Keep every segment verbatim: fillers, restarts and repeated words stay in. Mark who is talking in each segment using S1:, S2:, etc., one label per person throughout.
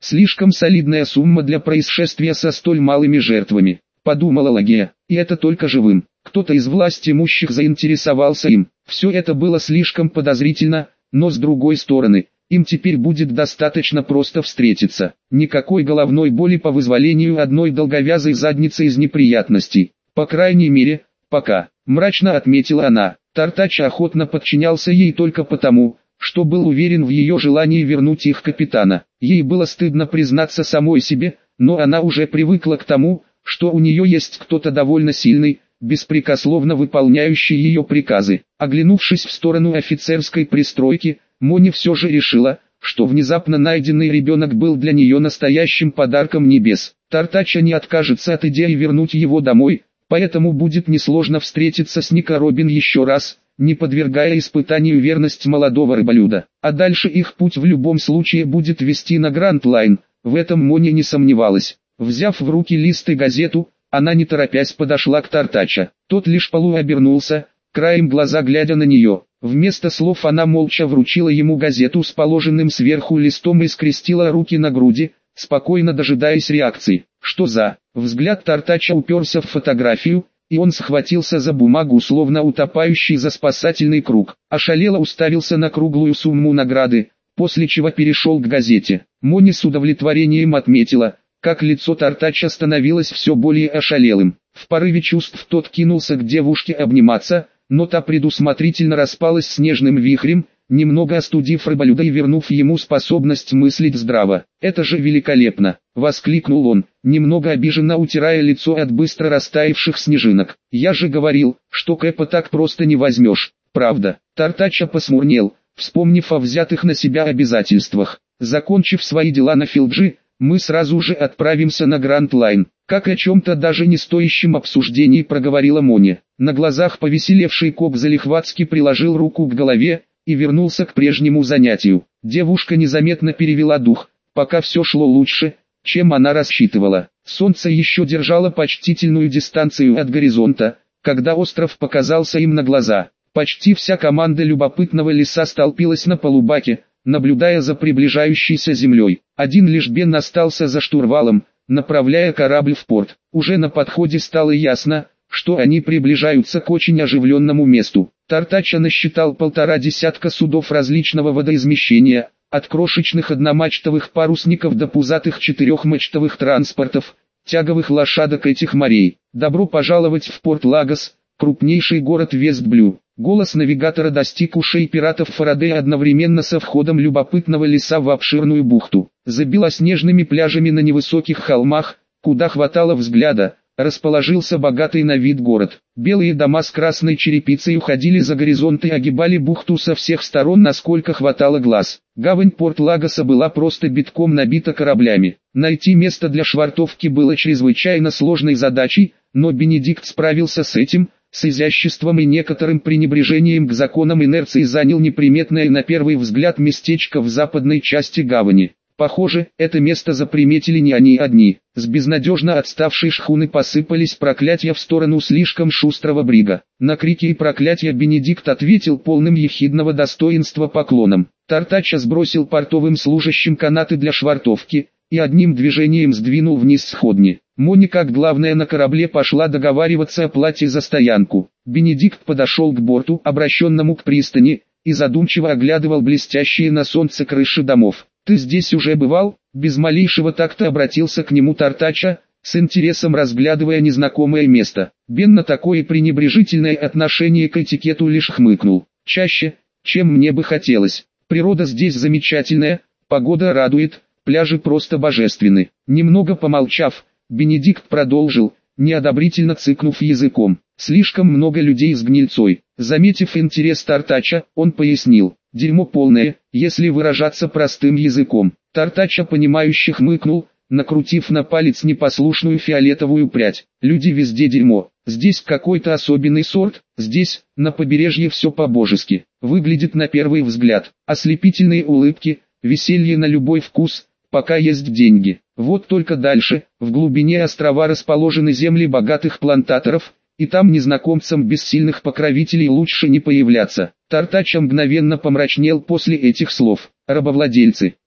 S1: Слишком солидная сумма для происшествия со столь малыми жертвами, подумала Лагия, и это только живым. Кто-то из власть имущих заинтересовался им. Все это было слишком подозрительно, но с другой стороны, им теперь будет достаточно просто встретиться. Никакой головной боли по вызволению одной долговязой задницы из неприятностей. По крайней мере, пока, мрачно отметила она. Тартач охотно подчинялся ей только потому, что был уверен в ее желании вернуть их капитана. Ей было стыдно признаться самой себе, но она уже привыкла к тому, что у нее есть кто-то довольно сильный, беспрекословно выполняющий ее приказы. Оглянувшись в сторону офицерской пристройки, Мони все же решила, что внезапно найденный ребенок был для нее настоящим подарком небес. Тартача не откажется от идеи вернуть его домой, поэтому будет несложно встретиться с Нико Робин еще раз, не подвергая испытанию верность молодого рыболюда. А дальше их путь в любом случае будет вести на Гранд Лайн, в этом Мони не сомневалась. Взяв в руки лист и газету, она не торопясь подошла к Тартача. Тот лишь полуобернулся, краем глаза глядя на нее. Вместо слов она молча вручила ему газету с положенным сверху листом и скрестила руки на груди, спокойно дожидаясь реакции. Что за... Взгляд Тартача уперся в фотографию, и он схватился за бумагу, словно утопающий за спасательный круг. Ошалело уставился на круглую сумму награды, после чего перешел к газете. Мони с удовлетворением отметила, как лицо Тартача становилось все более ошалелым. В порыве чувств тот кинулся к девушке обниматься, но та предусмотрительно распалась снежным вихрем, немного остудив рыболюда и вернув ему способность мыслить здраво. «Это же великолепно!» — воскликнул он, немного обиженно утирая лицо от быстро растаявших снежинок. «Я же говорил, что Кэпа так просто не возьмешь, правда?» Тартача посмурнел, вспомнив о взятых на себя обязательствах. «Закончив свои дела на Филджи, мы сразу же отправимся на Гранд Лайн». Как о чем-то даже не стоящем обсуждении проговорила Мони. На глазах повеселевший Коб залихватски приложил руку к голове и вернулся к прежнему занятию. Девушка незаметно перевела дух, пока все шло лучше, чем она рассчитывала. Солнце еще держало почтительную дистанцию от горизонта, когда остров показался им на глаза. Почти вся команда любопытного лиса столпилась на полубаке, наблюдая за приближающейся землей. Один лишь Бен остался за штурвалом, направляя корабль в порт. Уже на подходе стало ясно, что они приближаются к очень оживленному месту. Тартача насчитал полтора десятка судов различного водоизмещения, от крошечных одномачтовых парусников до пузатых четырехмачтовых транспортов, тяговых лошадок этих морей. «Добро пожаловать в порт Лагос, крупнейший город Вестблю». Голос навигатора достиг ушей пиратов Фарадея одновременно со входом любопытного лиса в обширную бухту. За белоснежными пляжами на невысоких холмах, куда хватало взгляда, расположился богатый на вид город. Белые дома с красной черепицей уходили за горизонт и огибали бухту со всех сторон, насколько хватало глаз. Гавань порт Лагоса была просто битком набита кораблями. Найти место для швартовки было чрезвычайно сложной задачей, но Бенедикт справился с этим, с изяществом и некоторым пренебрежением к законам инерции занял неприметное на первый взгляд местечко в западной части гавани. Похоже, это место заприметили не они одни. С безнадежно отставшей шхуны посыпались проклятия в сторону слишком шустрого брига. На крики и проклятия Бенедикт ответил полным ехидного достоинства поклоном. Тартача сбросил портовым служащим канаты для швартовки и одним движением сдвинул вниз сходни. Мони, как главная на корабле, пошла договариваться о плате за стоянку. Бенедикт подошел к борту, обращенному к пристани, и задумчиво оглядывал блестящие на солнце крыши домов. «Ты здесь уже бывал?» Без малейшего такта обратился к нему Тартача, с интересом разглядывая незнакомое место. Бен на такое пренебрежительное отношение к этикету лишь хмыкнул. «Чаще, чем мне бы хотелось. Природа здесь замечательная, погода радует, пляжи просто божественны». Немного помолчав, Бенедикт продолжил, неодобрительно цыкнув языком. «Слишком много людей с гнильцой». Заметив интерес Тартача, он пояснил. «Дерьмо полное, если выражаться простым языком». Тартача понимающе хмыкнул, накрутив на палец непослушную фиолетовую прядь. «Люди везде дерьмо. Здесь какой-то особенный сорт, здесь, на побережье, все по-божески. Выглядит на первый взгляд. Ослепительные улыбки, веселье на любой вкус, пока есть деньги. Вот только дальше, в глубине острова расположены земли богатых плантаторов, и там незнакомцам без сильных покровителей лучше не появляться». Тартача мгновенно помрачнел после этих слов. «Рабовладельцы,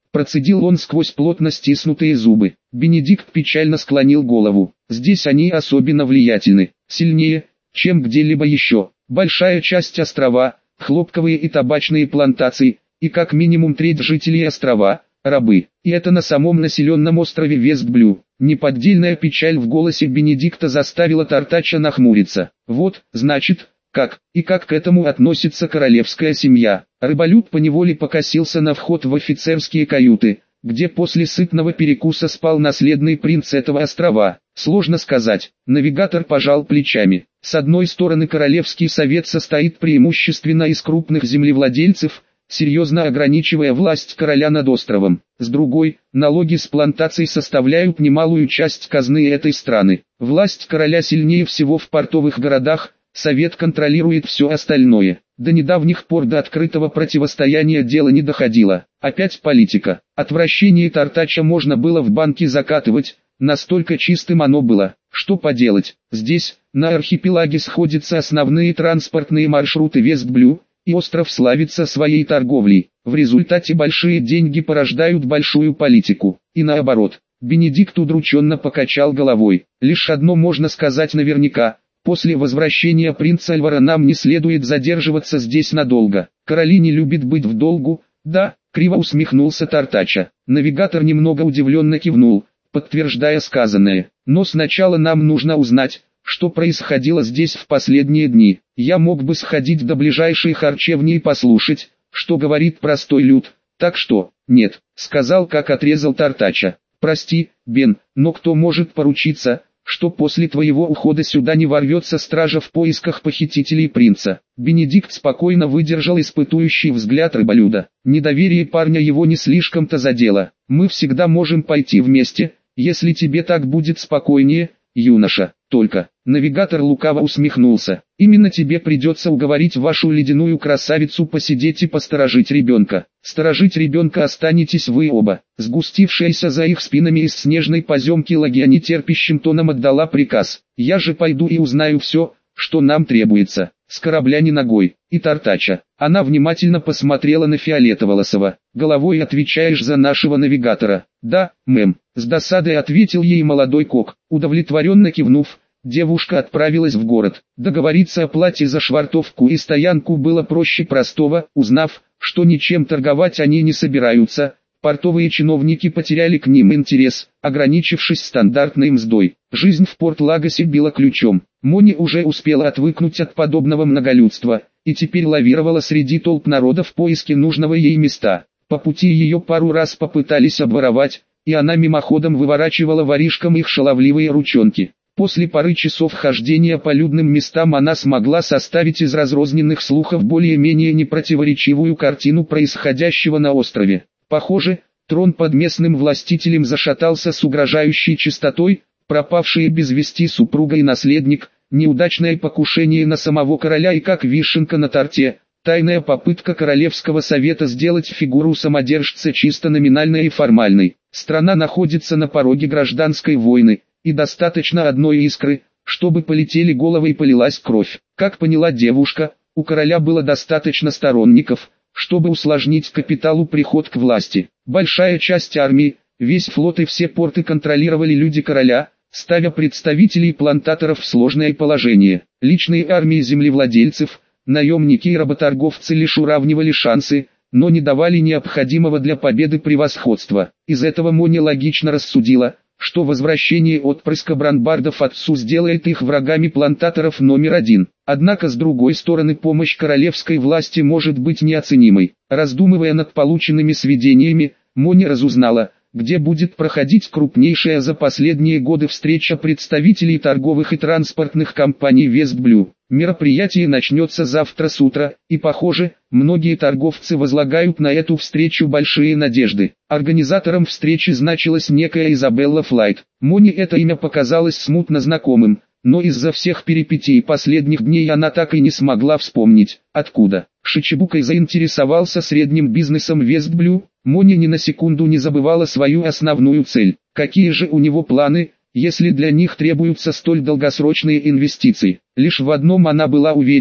S1: Процедил он сквозь плотно стиснутые зубы. Бенедикт печально склонил голову. Здесь они особенно влиятельны, сильнее, чем где-либо еще. Большая часть острова, хлопковые и табачные плантации, и как минимум треть жителей острова – рабы. И это на самом населенном острове Вестблю. Неподдельная печаль в голосе Бенедикта заставила Тартача нахмуриться. Вот, значит, как, и как к этому относится королевская семья. Рыболюб поневоле покосился на вход в офицерские каюты, где после сытного перекуса спал наследный принц этого острова. Сложно сказать, навигатор пожал плечами. С одной стороны, Королевский совет состоит преимущественно из крупных землевладельцев, серьезно ограничивая власть короля над островом. С другой, налоги с плантаций составляют немалую часть казны этой страны. Власть короля сильнее всего в портовых городах, совет контролирует все остальное. До недавних пор до открытого противостояния дело не доходило. Опять политика. Отвращение Тартача можно было в банке закатывать, настолько чистым оно было. Что поделать, здесь, на архипелаге сходятся основные транспортные маршруты Вестблю, и остров славится своей торговлей. В результате большие деньги порождают большую политику. И наоборот. Бенедикт удрученно покачал головой. Лишь одно можно сказать наверняка. После возвращения принца Альвара нам не следует задерживаться здесь надолго. Короли не любят быть в долгу, да, криво усмехнулся Тартача. Навигатор немного удивленно кивнул, подтверждая сказанное. Но сначала нам нужно узнать, что происходило здесь в последние дни. Я мог бы сходить до ближайшей харчевни и послушать, что говорит простой люд. Так что, нет, сказал, как отрезал Тартача. Прости, Бен, но кто может поручиться, что после твоего ухода сюда не ворвется стража в поисках похитителей принца? Бенедикт спокойно выдержал испытующий взгляд рыболюда. Недоверие парня его не слишком-то задело. Мы всегда можем пойти вместе, если тебе так будет спокойнее, юноша. Только, навигатор лукаво усмехнулся. Именно тебе придется уговорить вашу ледяную красавицу посидеть и посторожить ребенка. Сторожить ребенка останетесь вы оба. Сгустившаяся за их спинами из снежной поземки Лагия нетерпящим тоном отдала приказ. Я же пойду и узнаю все, что нам требуется. С корабля ни ногой. И Тартача. Она внимательно посмотрела на Фиолетоволосого. Головой отвечаешь за нашего навигатора. Да, мэм. С досадой ответил ей молодой кок. Удовлетворенно кивнув, девушка отправилась в город. Договориться о плате за швартовку и стоянку было проще простого. Узнав, что ничем торговать они не собираются, портовые чиновники потеряли к ним интерес, ограничившись стандартной мздой. Жизнь в Порт-Лагосе била ключом. Мони уже успела отвыкнуть от подобного многолюдства, и теперь лавировала среди толп народа в поиске нужного ей места. По пути ее пару раз попытались обворовать, и она мимоходом выворачивала воришкам их шаловливые ручонки. После пары часов хождения по людным местам она смогла составить из разрозненных слухов более-менее непротиворечивую картину происходящего на острове. Похоже, трон под местным властителем зашатался с угрожающей частотой, пропавшие без вести супруга и наследник, неудачное покушение на самого короля и как вишенка на торте, тайная попытка Королевского совета сделать фигуру самодержца чисто номинальной и формальной. Страна находится на пороге гражданской войны, и достаточно одной искры, чтобы полетели головы и полилась кровь. Как поняла девушка, у короля было достаточно сторонников, чтобы усложнить капиталу приход к власти. Большая часть армии, весь флот и все порты контролировали люди короля, ставя представителей плантаторов в сложное положение. Личные армии землевладельцев, наемники и работорговцы лишь уравнивали шансы, но не давали необходимого для победы превосходства. Из этого Мони логично рассудила, что возвращение отпрыска Бранбардов отцу сделает их врагами плантаторов номер один. Однако с другой стороны помощь королевской власти может быть неоценимой. Раздумывая над полученными сведениями, Мони разузнала, где будет проходить крупнейшая за последние годы встреча представителей торговых и транспортных компаний Вестблю. Мероприятие начнется завтра с утра, и похоже, многие торговцы возлагают на эту встречу большие надежды. Организатором встречи значилась некая Изабелла Флайт. Мони это имя показалось смутно знакомым, но из-за всех перипетий последних дней она так и не смогла вспомнить, откуда. Шичибукай заинтересовался средним бизнесом Вестблю. Мони ни на секунду не забывала свою основную цель. Какие же у него планы, если для них требуются столь долгосрочные инвестиции? Лишь в одном она была уверена,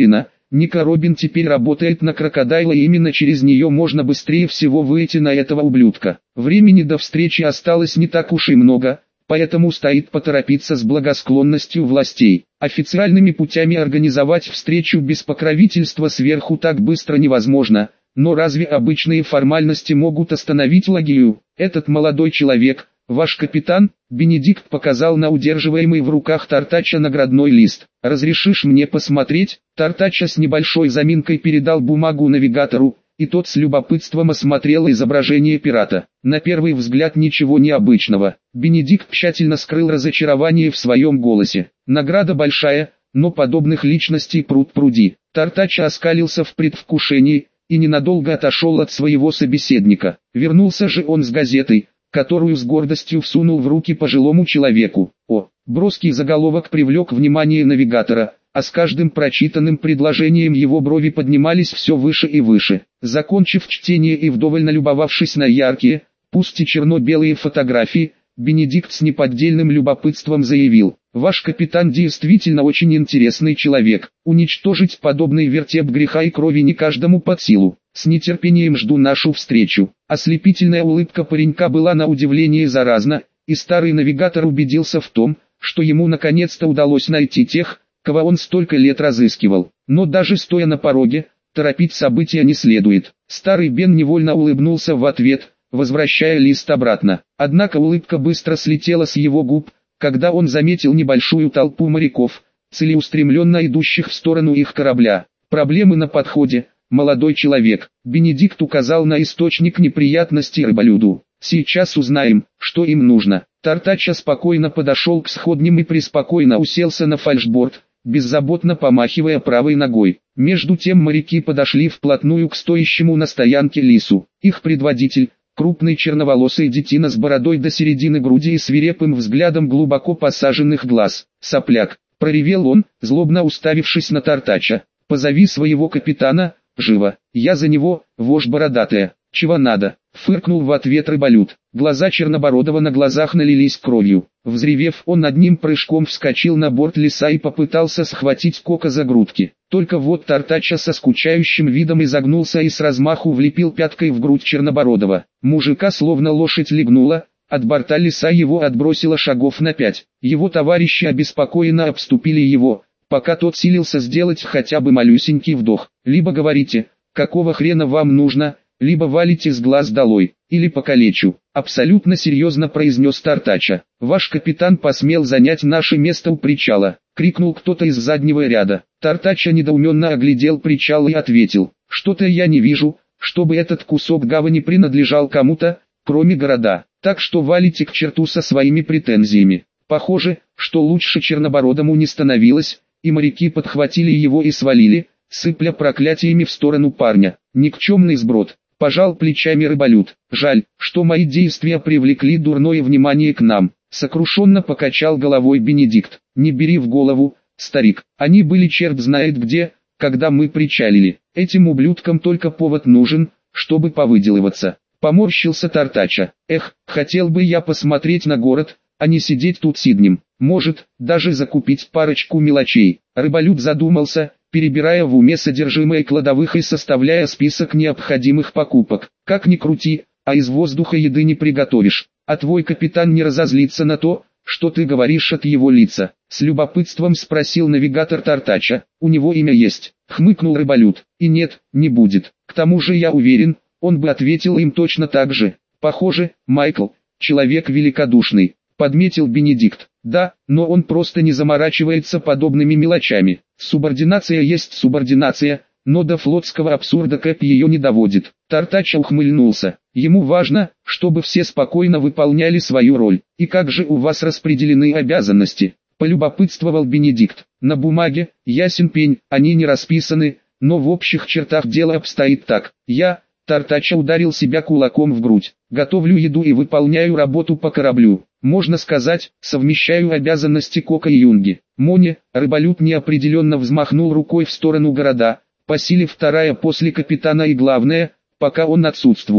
S1: Ника Робин теперь работает на Крокодайла, и именно через нее можно быстрее всего выйти на этого ублюдка. Времени до встречи осталось не так уж и много, поэтому стоит поторопиться с благосклонностью властей. Официальными путями организовать встречу без покровительства сверху так быстро невозможно, но разве обычные формальности могут остановить Лагию? Этот молодой человек, ваш капитан, Бенедикт показал на удерживаемый в руках Тартача наградной лист. «Разрешишь мне посмотреть?» Тартача с небольшой заминкой передал бумагу навигатору, и тот с любопытством осмотрел изображение пирата. На первый взгляд ничего необычного. Бенедикт тщательно скрыл разочарование в своем голосе. Награда большая, но подобных личностей пруд-пруди. Тартача оскалился в предвкушении и ненадолго отошел от своего собеседника. Вернулся же он с газетой, которую с гордостью всунул в руки пожилому человеку. О, броский заголовок привлек внимание навигатора, а с каждым прочитанным предложением его брови поднимались все выше и выше. Закончив чтение и вдоволь налюбовавшись на яркие, пусть и черно-белые фотографии, Бенедикт с неподдельным любопытством заявил: «Ваш капитан действительно очень интересный человек. Уничтожить подобный вертеп греха и крови не каждому под силу. С нетерпением жду нашу встречу». Ослепительная улыбка паренька была на удивление заразна, и старый навигатор убедился в том, что ему наконец-то удалось найти тех, кого он столько лет разыскивал. Но даже стоя на пороге, торопить события не следует. Старый Бен невольно улыбнулся в ответ, возвращая лист обратно. Однако улыбка быстро слетела с его губ, когда он заметил небольшую толпу моряков, целеустремленно идущих в сторону их корабля. «Проблемы на подходе, молодой человек». Бенедикт указал на источник неприятностей рыболюду. «Сейчас узнаем, что им нужно». Тартача спокойно подошел к сходням и преспокойно уселся на фальшборд, беззаботно помахивая правой ногой. Между тем моряки подошли вплотную к стоящему на стоянке лису. Их предводитель, крупный черноволосый детина с бородой до середины груди и свирепым взглядом глубоко посаженных глаз. «Сопляк!» — проревел он, злобно уставившись на Тартача. «Позови своего капитана, живо! Я за него, вошь бородатая! Чего надо?» — фыркнул в ответ рыболюд. Глаза Чернобородова на глазах налились кровью. Взревев, он одним прыжком вскочил на борт лиса и попытался схватить Кока за грудки. Только вот Тартача со скучающим видом изогнулся и с размаху влепил пяткой в грудь Чернобородова. Мужика словно лошадь легнула, от борта лиса его отбросило шагов на пять. Его товарищи обеспокоенно обступили его, пока тот силился сделать хотя бы малюсенький вдох. «Либо говорите, какого хрена вам нужно, либо валите с глаз долой, или покалечу», — абсолютно серьезно произнес Тартача. «Ваш капитан посмел занять наше место у причала», — крикнул кто-то из заднего ряда. Тартача недоуменно оглядел причал и ответил: «Что-то я не вижу, чтобы этот кусок гавани принадлежал кому-то, кроме города, так что валите к черту со своими претензиями». Похоже, что лучше Чернобородому не становилось, и моряки подхватили его и свалили, сыпля проклятиями в сторону парня. «Никчемный сброд», — пожал плечами рыболюд. «Жаль, что мои действия привлекли дурное внимание к нам», — сокрушенно покачал головой Бенедикт. «Не бери в голову, старик, они были черт знает где, когда мы причалили. Этим ублюдкам только повод нужен, чтобы повыделываться». Поморщился Тартача. «Эх, хотел бы я посмотреть на город, а не сидеть тут сиднем. Может, даже закупить парочку мелочей». Рыболюд задумался, перебирая в уме содержимое кладовых и составляя список необходимых покупок. «Как ни крути, а из воздуха еды не приготовишь. А твой капитан не разозлится на то, что ты говоришь от его лица?» С любопытством спросил навигатор Тартача. «У него имя есть», — хмыкнул рыболюд. «И нет, не будет. К тому же я уверен, он бы ответил им точно так же. Похоже, Майкл, человек великодушный», — подметил Бенедикт. «Да, но он просто не заморачивается подобными мелочами. Субординация есть субординация, но до флотского абсурда Кэп ее не доводит». Тартача ухмыльнулся. «Ему важно, чтобы все спокойно выполняли свою роль. И как же у вас распределены обязанности?» — полюбопытствовал Бенедикт. «На бумаге, ясен пень, они не расписаны, но в общих чертах дело обстоит так. Я...» Тартача ударил себя кулаком в грудь. «Готовлю еду и выполняю работу по кораблю. Можно сказать, совмещаю обязанности Кока и Юнги». Моне, рыболюд неопределенно взмахнул рукой в сторону города, по силе вторая после капитана и главное, пока он отсутствует.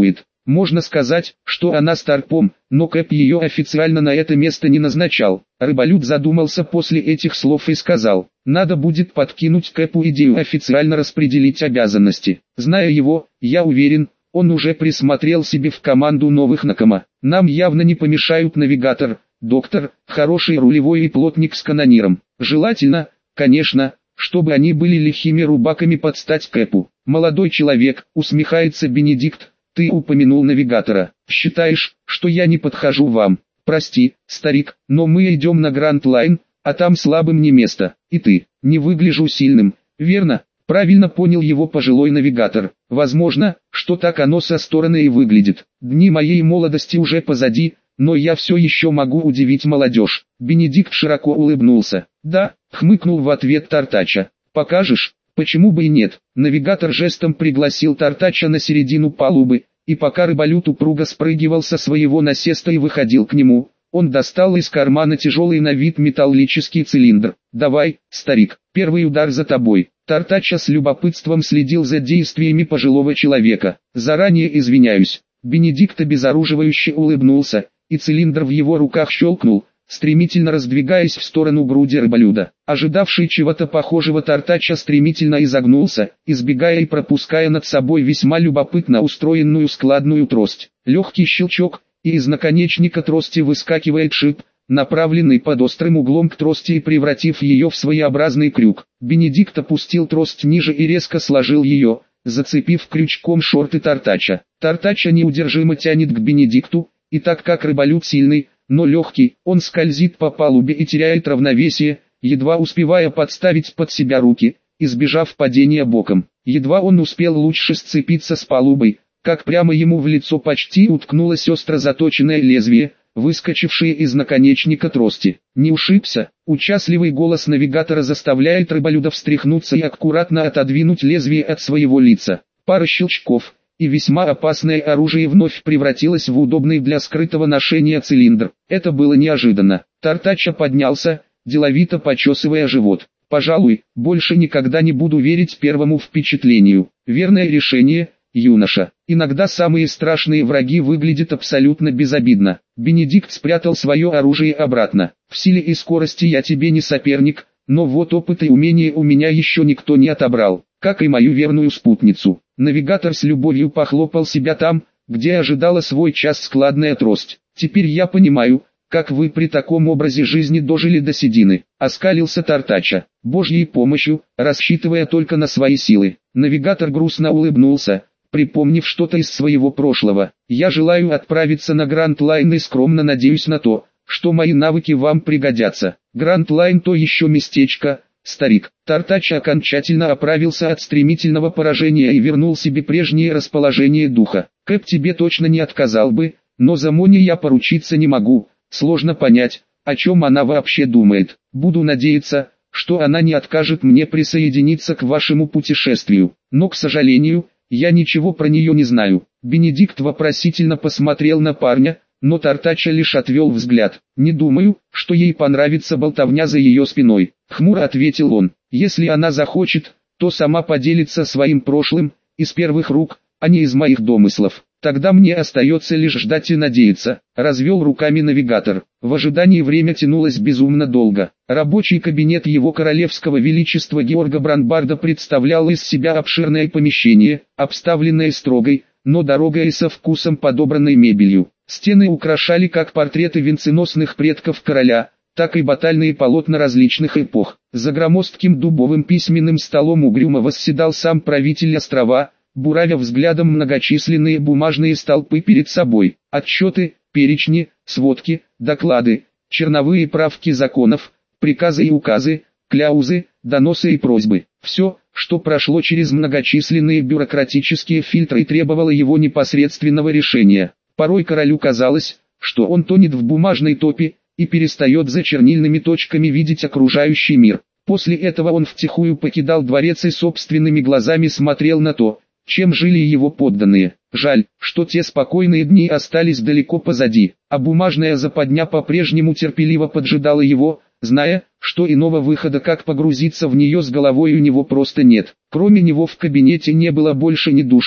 S1: Можно сказать, что она старпом, но Кэп ее официально на это место не назначал. Рыболюд задумался после этих слов и сказал: надо будет подкинуть Кэпу идею официально распределить обязанности. Зная его, я уверен, он уже присмотрел себе в команду новых накома. Нам явно не помешают навигатор, доктор, хороший рулевой и плотник с канониром. Желательно, конечно, чтобы они были лихими рубаками под стать Кэпу. Молодой человек, усмехается Бенедикт, ты упомянул навигатора. Считаешь, что я не подхожу вам? Прости, старик, но мы идем на Гранд Лайн, а там слабым не место. И ты, не выгляжу сильным, верно? Правильно понял его пожилой навигатор. Возможно, что так оно со стороны и выглядит. Дни моей молодости уже позади, но я все еще могу удивить молодежь. Бенедикт широко улыбнулся. Да, хмыкнул в ответ Тартача. Покажешь? Почему бы и нет? Навигатор жестом пригласил Тартача на середину палубы, и пока рыболюд упруго спрыгивал со своего насеста и выходил к нему, он достал из кармана тяжелый на вид металлический цилиндр. «Давай, старик, первый удар за тобой». Тартача с любопытством следил за действиями пожилого человека. «Заранее извиняюсь». Бенедикт обезоруживающе улыбнулся, и цилиндр в его руках щелкнул, стремительно раздвигаясь в сторону груди рыболюда. Ожидавший чего-то похожего Тартача стремительно изогнулся, избегая и пропуская над собой весьма любопытно устроенную складную трость. Легкий щелчок, и из наконечника трости выскакивает шип, направленный под острым углом к трости и превратив ее в своеобразный крюк. Бенедикт опустил трость ниже и резко сложил ее, зацепив крючком шорты Тартача. Тартача неудержимо тянет к Бенедикту, и так как рыболюд сильный, но легкий, он скользит по палубе и теряет равновесие, едва успевая подставить под себя руки, избежав падения боком. Едва он успел лучше сцепиться с палубой, как прямо ему в лицо почти уткнулось остро заточенное лезвие, выскочившее из наконечника трости. Не ушибся, участливый голос навигатора заставляет рыболюда встряхнуться и аккуратно отодвинуть лезвие от своего лица. Пара щелчков, и весьма опасное оружие вновь превратилось в удобный для скрытого ношения цилиндр. Это было неожиданно. Тартача поднялся, деловито почесывая живот. «Пожалуй, больше никогда не буду верить первому впечатлению. Верное решение, юноша. Иногда самые страшные враги выглядят абсолютно безобидно». Бенедикт спрятал свое оружие обратно. «В силе и скорости я тебе не соперник, но вот опыт и умения у меня еще никто не отобрал, как и мою верную спутницу». Навигатор с любовью похлопал себя там, где ожидала свой час складная трость. «Теперь я понимаю, как вы при таком образе жизни дожили до седины», — оскалился Тартача. «Божьей помощью, рассчитывая только на свои силы». Навигатор грустно улыбнулся, припомнив что-то из своего прошлого. «Я желаю отправиться на Гранд Лайн и скромно надеюсь на то, что мои навыки вам пригодятся. Гранд Лайн то еще местечко, старик». Тартача окончательно оправился от стремительного поражения и вернул себе прежнее расположение духа. «Кэп тебе точно не отказал бы, но за Мони я поручиться не могу. Сложно понять, о чем она вообще думает. Буду надеяться, что она не откажет мне присоединиться к вашему путешествию. Но, к сожалению, я ничего про нее не знаю». Бенедикт вопросительно посмотрел на парня, но Тартача лишь отвел взгляд. «Не думаю, что ей понравится болтовня за ее спиной», — хмуро ответил он. «Если она захочет, то сама поделится своим прошлым, из первых рук, а не из моих домыслов. Тогда мне остается лишь ждать и надеяться», — развел руками навигатор. В ожидании время тянулось безумно долго. Рабочий кабинет его королевского величества Георга Бранбарда представлял из себя обширное помещение, обставленное строгой, но дорогой и со вкусом подобранной мебелью. Стены украшали как портреты венценосных предков короля, так и батальные полотна различных эпох. За громоздким дубовым письменным столом угрюмо восседал сам правитель острова, буравя взглядом многочисленные бумажные столпы перед собой. Отчеты, перечни, сводки, доклады, черновые правки законов, приказы и указы, кляузы, доносы и просьбы. Все, что прошло через многочисленные бюрократические фильтры и требовало его непосредственного решения. Порой королю казалось, что он тонет в бумажной топе, и перестает за чернильными точками видеть окружающий мир. После этого он втихую покидал дворец и собственными глазами смотрел на то, чем жили его подданные. Жаль, что те спокойные дни остались далеко позади, а бумажная западня по-прежнему терпеливо поджидала его, зная, что иного выхода, как погрузиться в нее с головой, у него просто нет. Кроме него в кабинете не было больше ни души,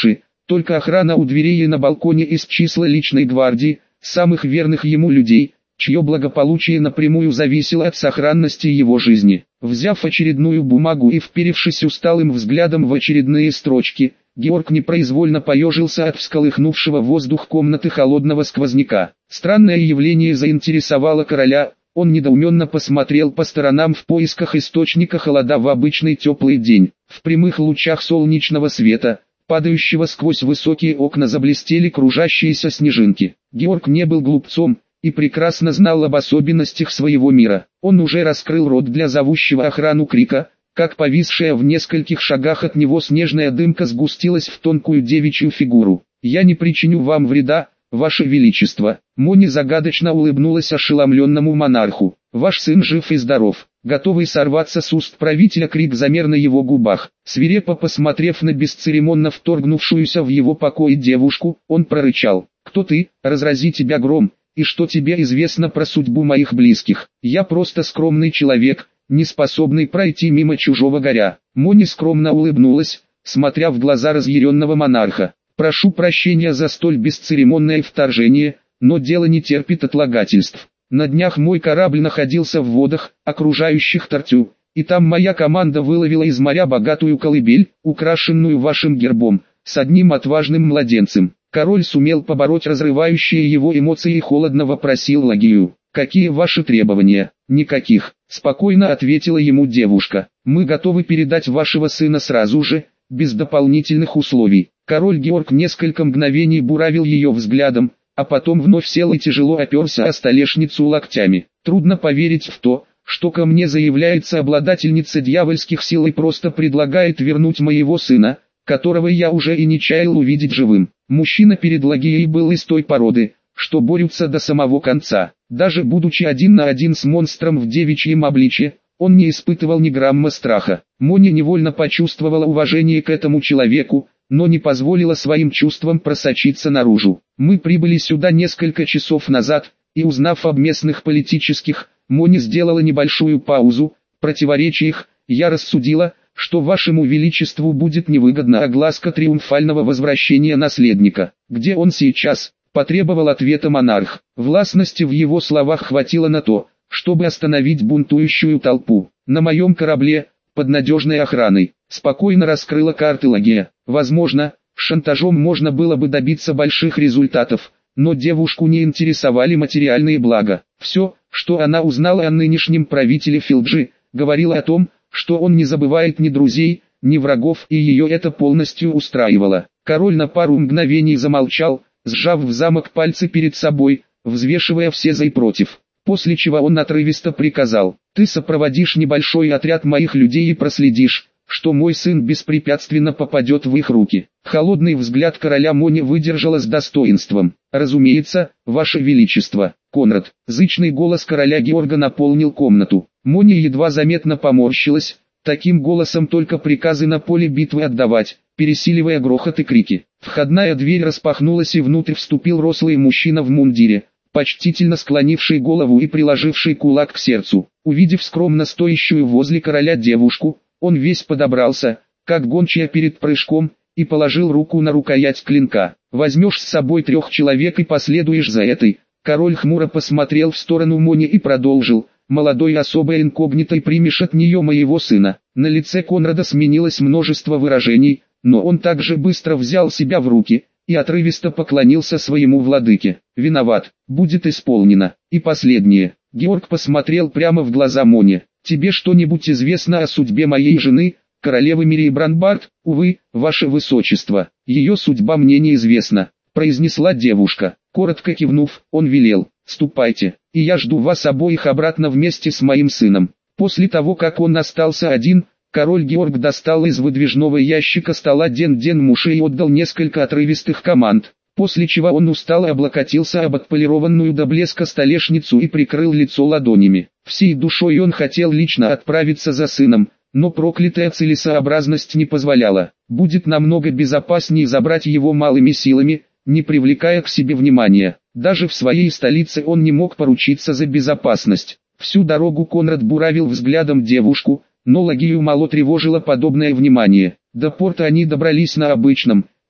S1: только охрана у дверей и на балконе из числа личной гвардии, самых верных ему людей, чье благополучие напрямую зависело от сохранности его жизни. Взяв очередную бумагу и вперевшись усталым взглядом в очередные строчки, Георг непроизвольно поежился от всколыхнувшего воздух комнаты холодного сквозняка. Странное явление заинтересовало короля, он недоуменно посмотрел по сторонам в поисках источника холода в обычный теплый день. В прямых лучах солнечного света, падающего сквозь высокие окна, заблестели кружащиеся снежинки. Георг не был глупцом и прекрасно знал об особенностях своего мира. Он уже раскрыл рот для зовущего охрану крика, как повисшая в нескольких шагах от него снежная дымка сгустилась в тонкую девичью фигуру. «Я не причиню вам вреда, ваше величество». Мони загадочно улыбнулась ошеломленному монарху. «Ваш сын жив и здоров». Готовый сорваться с уст правителя крик замер на его губах. Свирепо посмотрев на бесцеремонно вторгнувшуюся в его покой девушку, он прорычал: «Кто ты, разрази тебя гром, и что тебе известно про судьбу моих близких? Я просто скромный человек, не способный пройти мимо чужого горя». Мони скромно улыбнулась, смотря в глаза разъяренного монарха. «Прошу прощения за столь бесцеремонное вторжение, но дело не терпит отлагательств. На днях мой корабль находился в водах, окружающих Тартю, и там моя команда выловила из моря богатую колыбель, украшенную вашим гербом, с одним отважным младенцем». Король сумел побороть разрывающие его эмоции и холодно вопросил Лагию: «Какие ваши требования?» «Никаких», — спокойно ответила ему девушка. «Мы готовы передать вашего сына сразу же, без дополнительных условий». Король Георг несколько мгновений буравил ее взглядом, а потом вновь сел и тяжело оперся о столешницу локтями. «Трудно поверить в то, что ко мне заявляется обладательница дьявольских сил и просто предлагает вернуть моего сына, которого я уже и не чаял увидеть живым». Мужчина перед Лагией был из той породы, что борются до самого конца. Даже будучи один на один с монстром в девичьем обличье, он не испытывал ни грамма страха. Моня невольно почувствовала уважение к этому человеку, но не позволила своим чувствам просочиться наружу. «Мы прибыли сюда несколько часов назад, и узнав об местных политических, Моня сделала небольшую паузу, противоречиях, я рассудила, что вашему величеству будет невыгодна огласка триумфального возвращения наследника. Где он сейчас?» — потребовал ответа монарх. Властности в его словах хватило на то, чтобы остановить бунтующую толпу. «На моем корабле, под надежной охраной», — спокойно раскрыла карты Лагия. Возможно, шантажом можно было бы добиться больших результатов, но девушку не интересовали материальные блага. Все, что она узнала о нынешнем правителе Филджи, говорило о том, что он не забывает ни друзей, ни врагов, и ее это полностью устраивало. Король на пару мгновений замолчал, сжав в замок пальцы перед собой, взвешивая все за и против. После чего он отрывисто приказал: «Ты сопроводишь небольшой отряд моих людей и проследишь, что мой сын беспрепятственно попадет в их руки». Холодный взгляд короля Мони выдержала с достоинством. «Разумеется, ваше величество». Конрад, зычный голос короля Георга наполнил комнату. Мони едва заметно поморщилась, таким голосом только приказы на поле битвы отдавать, пересиливая грохот и крики. Входная дверь распахнулась и внутрь вступил рослый мужчина в мундире, почтительно склонивший голову и приложивший кулак к сердцу. Увидев скромно стоящую возле короля девушку, он весь подобрался, как гончая перед прыжком, и положил руку на рукоять клинка. «Возьмешь с собой трех человек и последуешь за этой». Король хмуро посмотрел в сторону Мони и продолжил: «Молодой особой инкогнитой примешь от нее моего сына». На лице Конрада сменилось множество выражений, но он также быстро взял себя в руки и отрывисто поклонился своему владыке. «Виноват, будет исполнено». И последнее. Георг посмотрел прямо в глаза Мони. «Тебе что-нибудь известно о судьбе моей жены, королевы Мирии Бранбард?» «Увы, ваше высочество, ее судьба мне неизвестна», — произнесла девушка. Коротко кивнув, он велел: «Ступайте, и я жду вас обоих обратно вместе с моим сыном». После того, как он остался один, король Георг достал из выдвижного ящика стола Ден-Ден Муши и отдал несколько отрывистых команд, после чего он устало облокотился об отполированную до блеска столешницу и прикрыл лицо ладонями. Всей душой он хотел лично отправиться за сыном, но проклятая целесообразность не позволяла. Будет намного безопаснее забрать его малыми силами, не привлекая к себе внимания. Даже в своей столице он не мог поручиться за безопасность. Всю дорогу Конрад буравил взглядом девушку, но Лагию мало тревожило подобное внимание. До порта они добрались на обычном,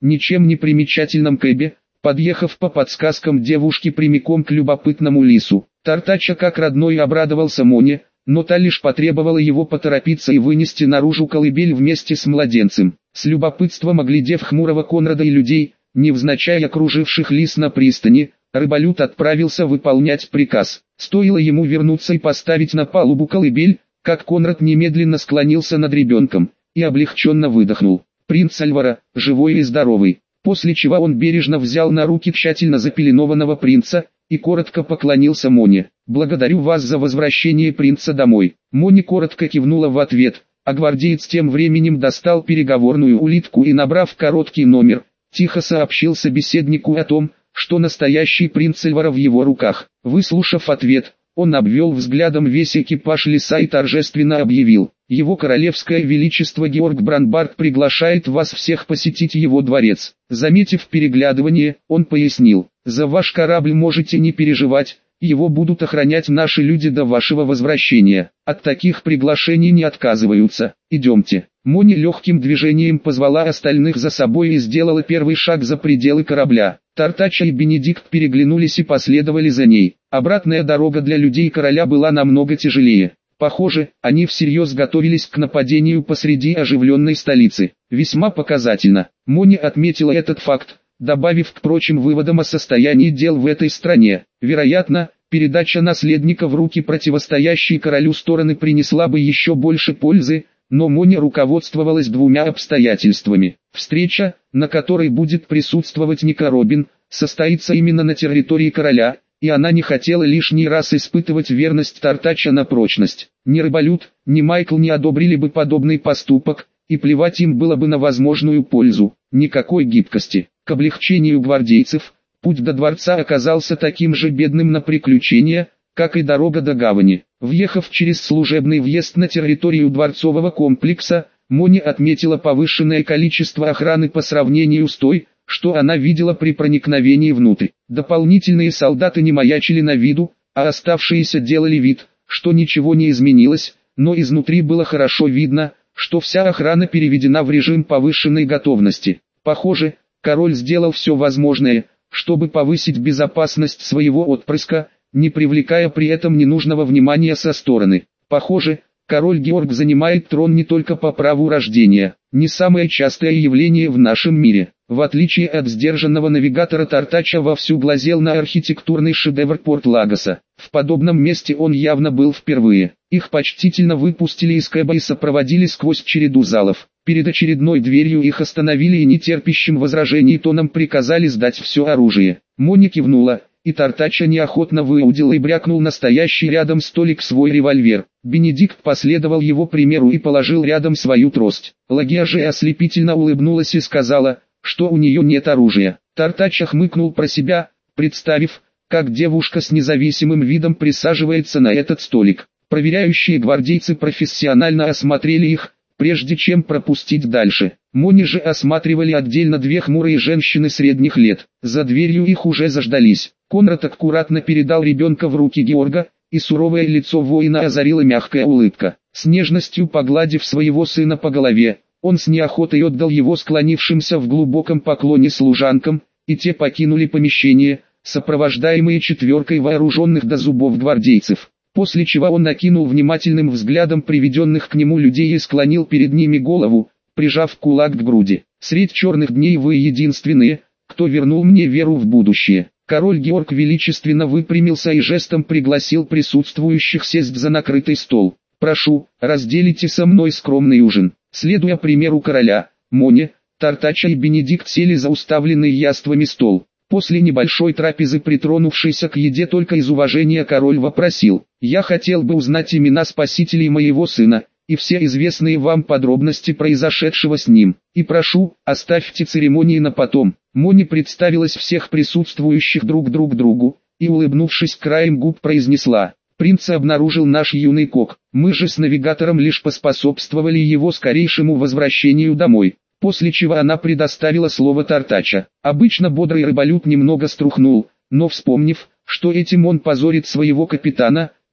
S1: ничем не примечательном кэбе, подъехав по подсказкам девушки прямиком к любопытному лису. Тартача как родной обрадовался Моне, но та лишь потребовала его поторопиться и вынести наружу колыбель вместе с младенцем. С любопытством оглядев хмурого Конрада и людей, невзначай окруживших лис на пристани, рыболюд отправился выполнять приказ. Стоило ему вернуться и поставить на палубу колыбель, как Конрад немедленно склонился над ребенком и облегченно выдохнул. Принц Альвара, живой и здоровый. После чего он бережно взял на руки тщательно запеленованного принца и коротко поклонился Моне. «Благодарю вас за возвращение принца домой». Моне коротко кивнула в ответ, а гвардеец тем временем достал переговорную улитку и, набрав короткий номер, тихо сообщил собеседнику о том, что настоящий принц Альвара в его руках. Выслушав ответ, он обвел взглядом весь экипаж лиса и торжественно объявил: «Его королевское величество Георг Бранбард приглашает вас всех посетить его дворец». Заметив переглядывание, он пояснил: «За ваш корабль можете не переживать, его будут охранять наши люди до вашего возвращения. От таких приглашений не отказываются. Идемте». Мони легким движением позвала остальных за собой и сделала первый шаг за пределы корабля. Тартача и Бенедикт переглянулись и последовали за ней. Обратная дорога для людей короля была намного тяжелее. Похоже, они всерьез готовились к нападению посреди оживленной столицы. Весьма показательно. Мони отметила этот факт, добавив к прочим выводам о состоянии дел в этой стране. Вероятно, передача наследника в руки противостоящей королю стороны принесла бы еще больше пользы, но Мони руководствовалась двумя обстоятельствами. Встреча, на которой будет присутствовать Ника Робин, состоится именно на территории короля, и она не хотела лишний раз испытывать верность Тартача на прочность. Ни Рыболюд, ни Майкл не одобрили бы подобный поступок, и плевать им было бы на возможную пользу. Никакой гибкости. К облегчению гвардейцев, путь до дворца оказался таким же бедным на приключения, как и дорога до гавани. Въехав через служебный въезд на территорию дворцового комплекса, Мони отметила повышенное количество охраны по сравнению с той, что она видела при проникновении внутрь. Дополнительные солдаты не маячили на виду, а оставшиеся делали вид, что ничего не изменилось, но изнутри было хорошо видно, что вся охрана переведена в режим повышенной готовности. Похоже, король сделал все возможное, чтобы повысить безопасность своего отпрыска, не привлекая при этом ненужного внимания со стороны. Похоже, король Георг занимает трон не только по праву рождения, не самое частое явление в нашем мире. В отличие от сдержанного навигатора Тартача вовсю глазел на архитектурный шедевр Порт-Лагоса. В подобном месте он явно был впервые. Их почтительно выпустили из кэба и сопроводили сквозь череду залов. Перед очередной дверью их остановили и нетерпящим возражений тоном приказали сдать все оружие. Мони кивнула, и Тартача неохотно выудил и брякнул настоящий рядом столик свой револьвер. Бенедикт последовал его примеру и положил рядом свою трость. Лагия же ослепительно улыбнулась и сказала, что у нее нет оружия. Тартача хмыкнул про себя, представив, как девушка с независимым видом присаживается на этот столик. Проверяющие гвардейцы профессионально осмотрели их, прежде чем пропустить дальше. Мони же осматривали отдельно две хмурые женщины средних лет. За дверью их уже заждались. Конрад аккуратно передал ребенка в руки Георга, и суровое лицо воина озарила мягкая улыбка. С нежностью погладив своего сына по голове, он с неохотой отдал его склонившимся в глубоком поклоне служанкам, и те покинули помещение, сопровождаемые четверкой вооруженных до зубов гвардейцев. После чего он накинул внимательным взглядом приведенных к нему людей и склонил перед ними голову, прижав кулак к груди. «Средь черных дней вы единственные, кто вернул мне веру в будущее». Король Георг величественно выпрямился и жестом пригласил присутствующих сесть за накрытый стол. «Прошу, разделите со мной скромный ужин». Следуя примеру короля, Мони, Тартача и Бенедикт сели за уставленный яствами стол. После небольшой трапезы, притронувшийся к еде только из уважения, король вопросил: «Я хотел бы узнать имена спасителей моего сына, и все известные вам подробности произошедшего с ним, и прошу, оставьте церемонии на потом». Мони представилась всех присутствующих друг друг другу, и, улыбнувшись краем губ, произнесла: «Принца обнаружил наш юный кок, мы же с навигатором лишь поспособствовали его скорейшему возвращению домой». После чего она предоставила слово Тартача. Обычно бодрый рыболюд немного струхнул, но вспомнив, что этим он позорит своего капитана,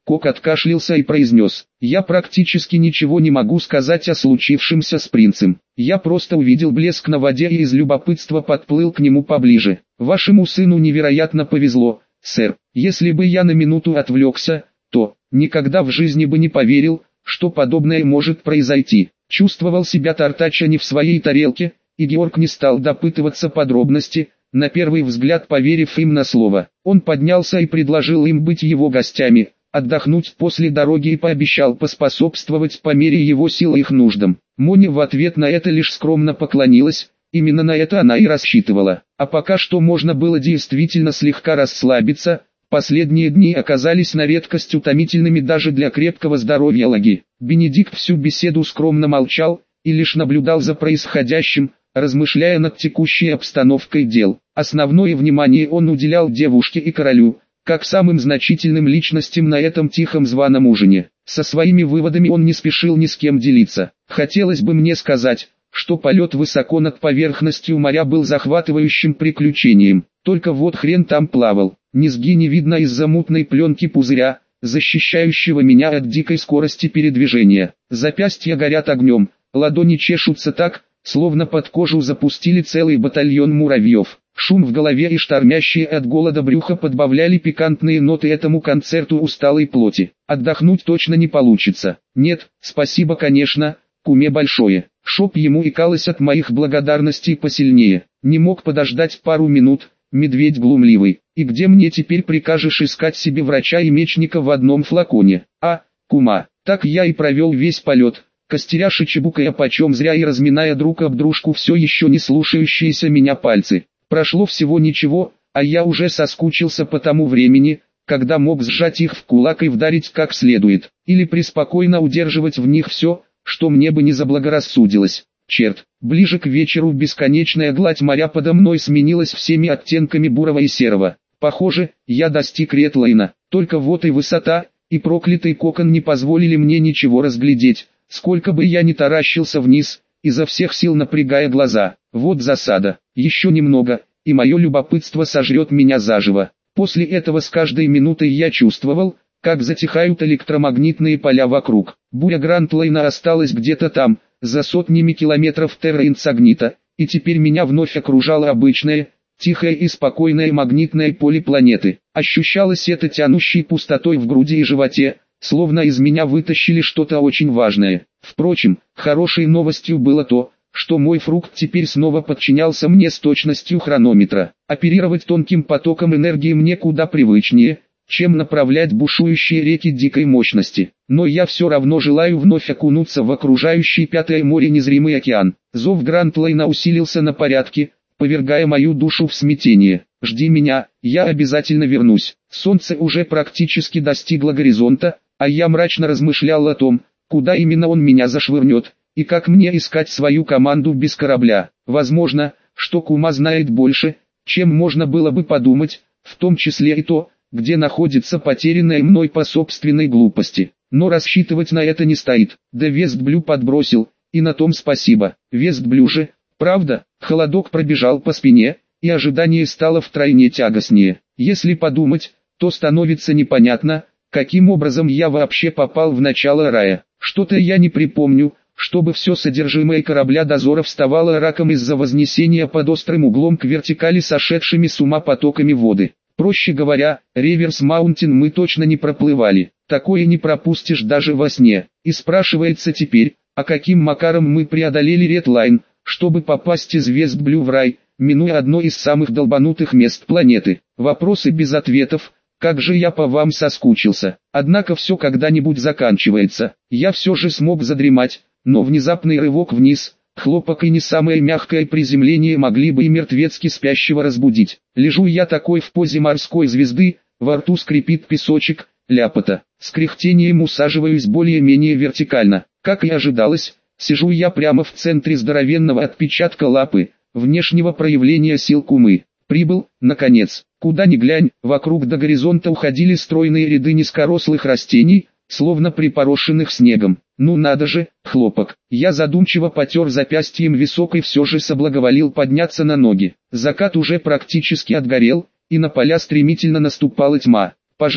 S1: Кок откашлялся и произнес: «Я практически ничего не могу сказать о случившемся с принцем. Я просто увидел блеск на воде и из любопытства подплыл к нему поближе. Вашему сыну невероятно повезло, сэр. Если бы я на минуту отвлекся, то никогда в жизни бы не поверил, что подобное может произойти». Чувствовал себя Тартача не в своей тарелке, и Георг не стал допытываться подробности, на первый взгляд поверив им на слово. Он поднялся и предложил им быть его гостями, отдохнуть после дороги и пообещал поспособствовать по мере его сил их нуждам. Моня в ответ на это лишь скромно поклонилась, именно на это она и рассчитывала. А пока что можно было действительно слегка расслабиться. Последние дни оказались на редкость утомительными даже для крепкого здоровья Лаги. Бенедикт всю беседу скромно молчал и лишь наблюдал за происходящим, размышляя над текущей обстановкой дел. Основное внимание он уделял девушке и королю, как самым значительным личностям на этом тихом званом ужине. Со своими выводами он не спешил ни с кем делиться. Хотелось бы мне сказать, что полет высоко над поверхностью моря был захватывающим приключением. Только вот хрен там плавал. Низги не видно из-за мутной пленки пузыря, защищающего меня от дикой скорости передвижения. Запястья горят огнем, ладони чешутся так, словно под кожу запустили целый батальон муравьев. Шум в голове и штормящие от голода брюха подбавляли пикантные ноты этому концерту усталой плоти. Отдохнуть точно не получится. Нет, спасибо конечно, куме большое. Шоп ему икалось от моих благодарностей посильнее. Не мог подождать пару минут, медведь глумливый. И где мне теперь прикажешь искать себе врача и мечника в одном флаконе? А, кума, так я и провел весь полет, костеряш и чебукая почем зря и разминая друг об дружку все еще не слушающиеся меня пальцы. Прошло всего ничего, а я уже соскучился по тому времени, когда мог сжать их в кулак и вдарить как следует, или преспокойно удерживать в них все, что мне бы не заблагорассудилось. Черт, ближе к вечеру бесконечная гладь моря подо мной сменилась всеми оттенками бурого и серого. Похоже, я достиг Ретлайна, только вот и высота, и проклятый кокон не позволили мне ничего разглядеть, сколько бы я ни таращился вниз, изо всех сил напрягая глаза. Вот засада, еще немного, и мое любопытство сожрет меня заживо. После этого с каждой минутой я чувствовал, как затихают электромагнитные поля вокруг. Буря Грантлайна осталась где-то там, за сотнями километров терра инкогнита, и теперь меня вновь окружало обычное, тихое и спокойное магнитное поле планеты. Ощущалось это тянущей пустотой в груди и животе, словно из меня вытащили что-то очень важное. Впрочем, хорошей новостью было то, что мой фрукт теперь снова подчинялся мне с точностью хронометра. Оперировать тонким потоком энергии мне куда привычнее, чем направлять бушующие реки дикой мощности. Но я все равно желаю вновь окунуться в окружающий Пятое море незримый океан. Зов Грантлайна усилился на порядке, повергая мою душу в смятение. «Жди меня, я обязательно вернусь». Солнце уже практически достигло горизонта, а я мрачно размышлял о том, куда именно он меня зашвырнет, и как мне искать свою команду без корабля. Возможно, что Кума знает больше, чем можно было бы подумать, в том числе и то, где находится потерянная мной по собственной глупости. Но рассчитывать на это не стоит. Да Вестблю подбросил, и на том спасибо. Вестблю же, правда, холодок пробежал по спине, и ожидание стало втройне тягостнее. Если подумать, то становится непонятно, каким образом я вообще попал в начало рая. Что-то я не припомню, чтобы все содержимое корабля дозора вставало раком из-за вознесения под острым углом к вертикали сошедшими с ума потоками воды. Проще говоря, Реверс Маунтин мы точно не проплывали. Такое не пропустишь даже во сне. И спрашивается теперь, а каким макаром мы преодолели Редлайн, чтобы попасть из Вестблю в рай, минуя одно из самых долбанутых мест планеты. Вопросы без ответов. Как же я по вам соскучился. Однако все когда-нибудь заканчивается. Я все же смог задремать, но внезапный рывок вниз, хлопок и не самое мягкое приземление могли бы и мертвецки спящего разбудить. Лежу я такой в позе морской звезды, во рту скрипит песочек, ляпота. С кряхтением усаживаюсь более-менее вертикально. Как и ожидалось, сижу я прямо в центре здоровенного отпечатка лапы, внешнего проявления сил Кумы. Прибыл, наконец. Куда ни глянь, вокруг до горизонта уходили стройные ряды низкорослых растений, словно припорошенных снегом. Ну надо же, хлопок. Я задумчиво потер запястьем висок и все же соблаговолил подняться на ноги. Закат уже практически отгорел, и на поля стремительно наступала тьма. Пожалуй,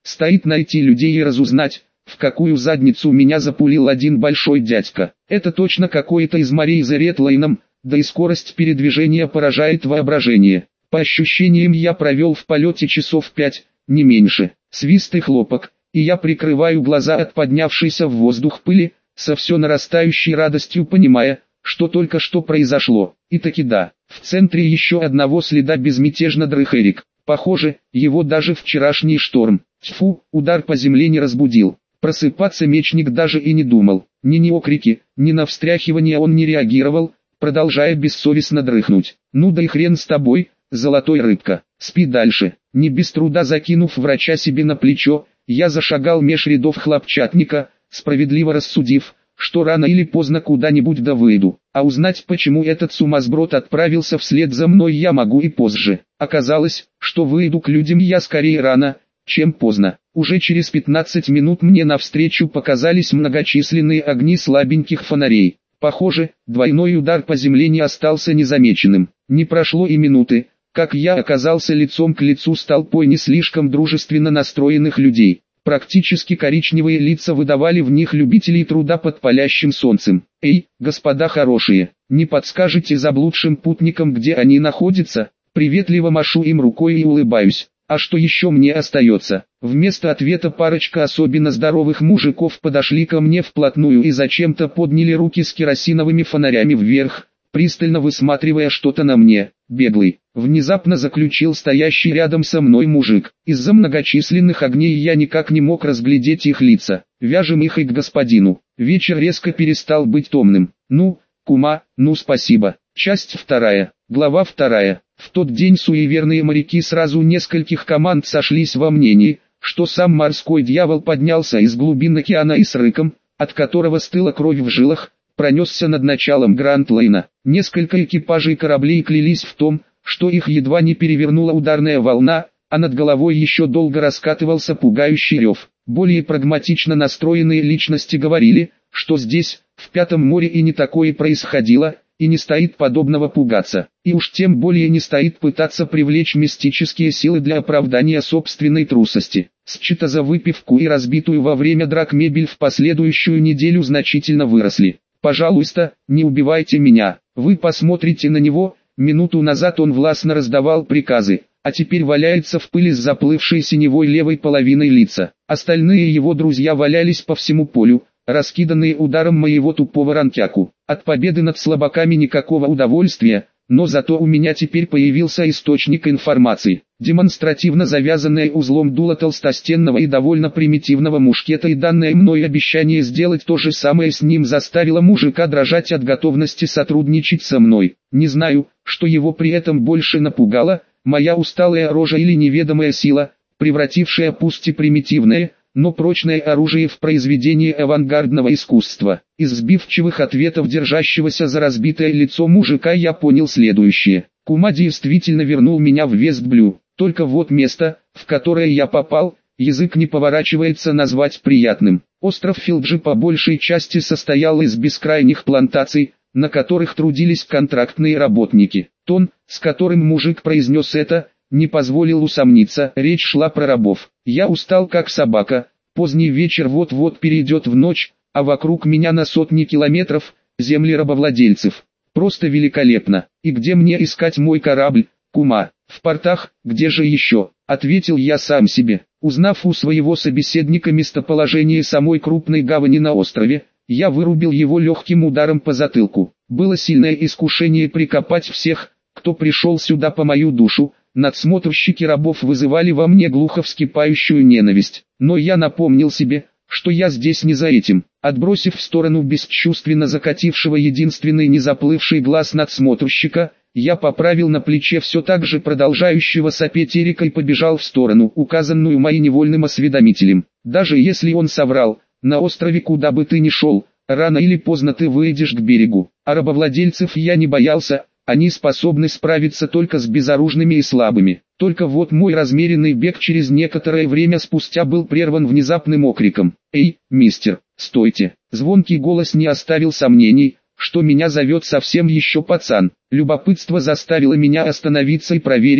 S1: Стоит найти людей и разузнать, в какую задницу меня запулил один большой дядька. Это точно какой-то из морей за Ретлайном, да и скорость передвижения поражает воображение. По ощущениям я провел в полете часов пять, не меньше. Свист и хлопок, и я прикрываю глаза от поднявшейся в воздух пыли, со все нарастающей радостью понимая, что только что произошло. И таки да, в центре еще одного следа безмятежно дрых Эрик. Похоже, его даже вчерашний шторм, тьфу, удар по земле не разбудил. Просыпаться мечник даже и не думал. Ни на окрики, ни на встряхивание он не реагировал, продолжая бессовестно дрыхнуть. Ну да и хрен с тобой, золотой рыбка, спи дальше. Не без труда закинув врача себе на плечо, я зашагал меж рядов хлопчатника, справедливо рассудив, что рано или поздно куда-нибудь да выйду. А узнать, почему этот сумасброд отправился вслед за мной, я могу и позже. Оказалось, что выйду к людям я скорее рано, чем поздно. Уже через пятнадцать минут мне навстречу показались многочисленные огни слабеньких фонарей. Похоже, двойной удар по земле не остался незамеченным. Не прошло и минуты, как я оказался лицом к лицу с толпой не слишком дружественно настроенных людей. Практически коричневые лица выдавали в них любителей труда под палящим солнцем. «Эй, господа хорошие, не подскажете заблудшим путникам, где они находятся?» Приветливо машу им рукой и улыбаюсь. А что еще мне остается? Вместо ответа парочка особенно здоровых мужиков подошли ко мне вплотную и зачем-то подняли руки с керосиновыми фонарями вверх, пристально высматривая что-то на мне. «Беглый», внезапно заключил стоящий рядом со мной мужик. Из-за многочисленных огней я никак не мог разглядеть их лица. «Вяжем их и к господину». Вечер резко перестал быть томным. «Ну, кума, ну спасибо». Часть вторая. Глава вторая. В тот день суеверные моряки сразу нескольких команд сошлись во мнении, что сам морской дьявол поднялся из глубин океана и с рыком, от которого стыла кровь в жилах, пронесся над началом Гранд-Лайна. Несколько экипажей кораблей клялись в том, что их едва не перевернула ударная волна, а над головой еще долго раскатывался пугающий рев. Более прагматично настроенные личности говорили, что здесь, в Пятом море, и не такое происходило, и не стоит подобного пугаться, и уж тем более не стоит пытаться привлечь мистические силы для оправдания собственной трусости. Счета за выпивку и разбитую во время драк мебель в последующую неделю значительно выросли. «Пожалуйста, не убивайте меня». Вы посмотрите на него, минуту назад он властно раздавал приказы, а теперь валяется в пыли с заплывшей синевой левой половиной лица. Остальные его друзья валялись по всему полю, раскиданные ударом моего тупого рантяку. От победы над слабаками никакого удовольствия, но зато у меня теперь появился источник информации. Демонстративно завязанное узлом дуло толстостенного и довольно примитивного мушкета и данное мной обещание сделать то же самое с ним заставило мужика дрожать от готовности сотрудничать со мной. Не знаю, что его при этом больше напугало, моя усталая рожа или неведомая сила, превратившая пусть и примитивное, но прочное оружие в произведение авангардного искусства. Из сбивчивых ответов держащегося за разбитое лицо мужика я понял следующее. Кума действительно вернул меня в Вестблю, только вот место, в которое я попал, язык не поворачивается назвать приятным. Остров Филджи по большей части состоял из бескрайних плантаций, на которых трудились контрактные работники. Тон, с которым мужик произнес это, не позволил усомниться, речь шла про рабов. Я устал как собака, поздний вечер вот-вот перейдет в ночь, а вокруг меня на сотни километров, земли рабовладельцев. Просто великолепно. И где мне искать мой корабль, кума? В портах, где же еще? Ответил я сам себе. Узнав у своего собеседника местоположение самой крупной гавани на острове, я вырубил его легким ударом по затылку. Было сильное искушение прикопать всех, кто пришел сюда по мою душу. Надсмотрщики рабов вызывали во мне глухо вскипающую ненависть. Но я напомнил себе, что я здесь не за этим. Отбросив в сторону бесчувственно закатившего единственный незаплывший глаз надсмотрщика, я поправил на плече все так же продолжающего сопеть Эрика и побежал в сторону, указанную моим невольным осведомителем. Даже если он соврал, на острове куда бы ты ни шел, рано или поздно ты выйдешь к берегу. А рабовладельцев я не боялся. Они способны справиться только с безоружными и слабыми. Только вот мой размеренный бег через некоторое время спустя был прерван внезапным окриком. «Эй, мистер, стойте!» Звонкий голос не оставил сомнений, что меня зовет совсем еще пацан. Любопытство заставило меня остановиться и проверить,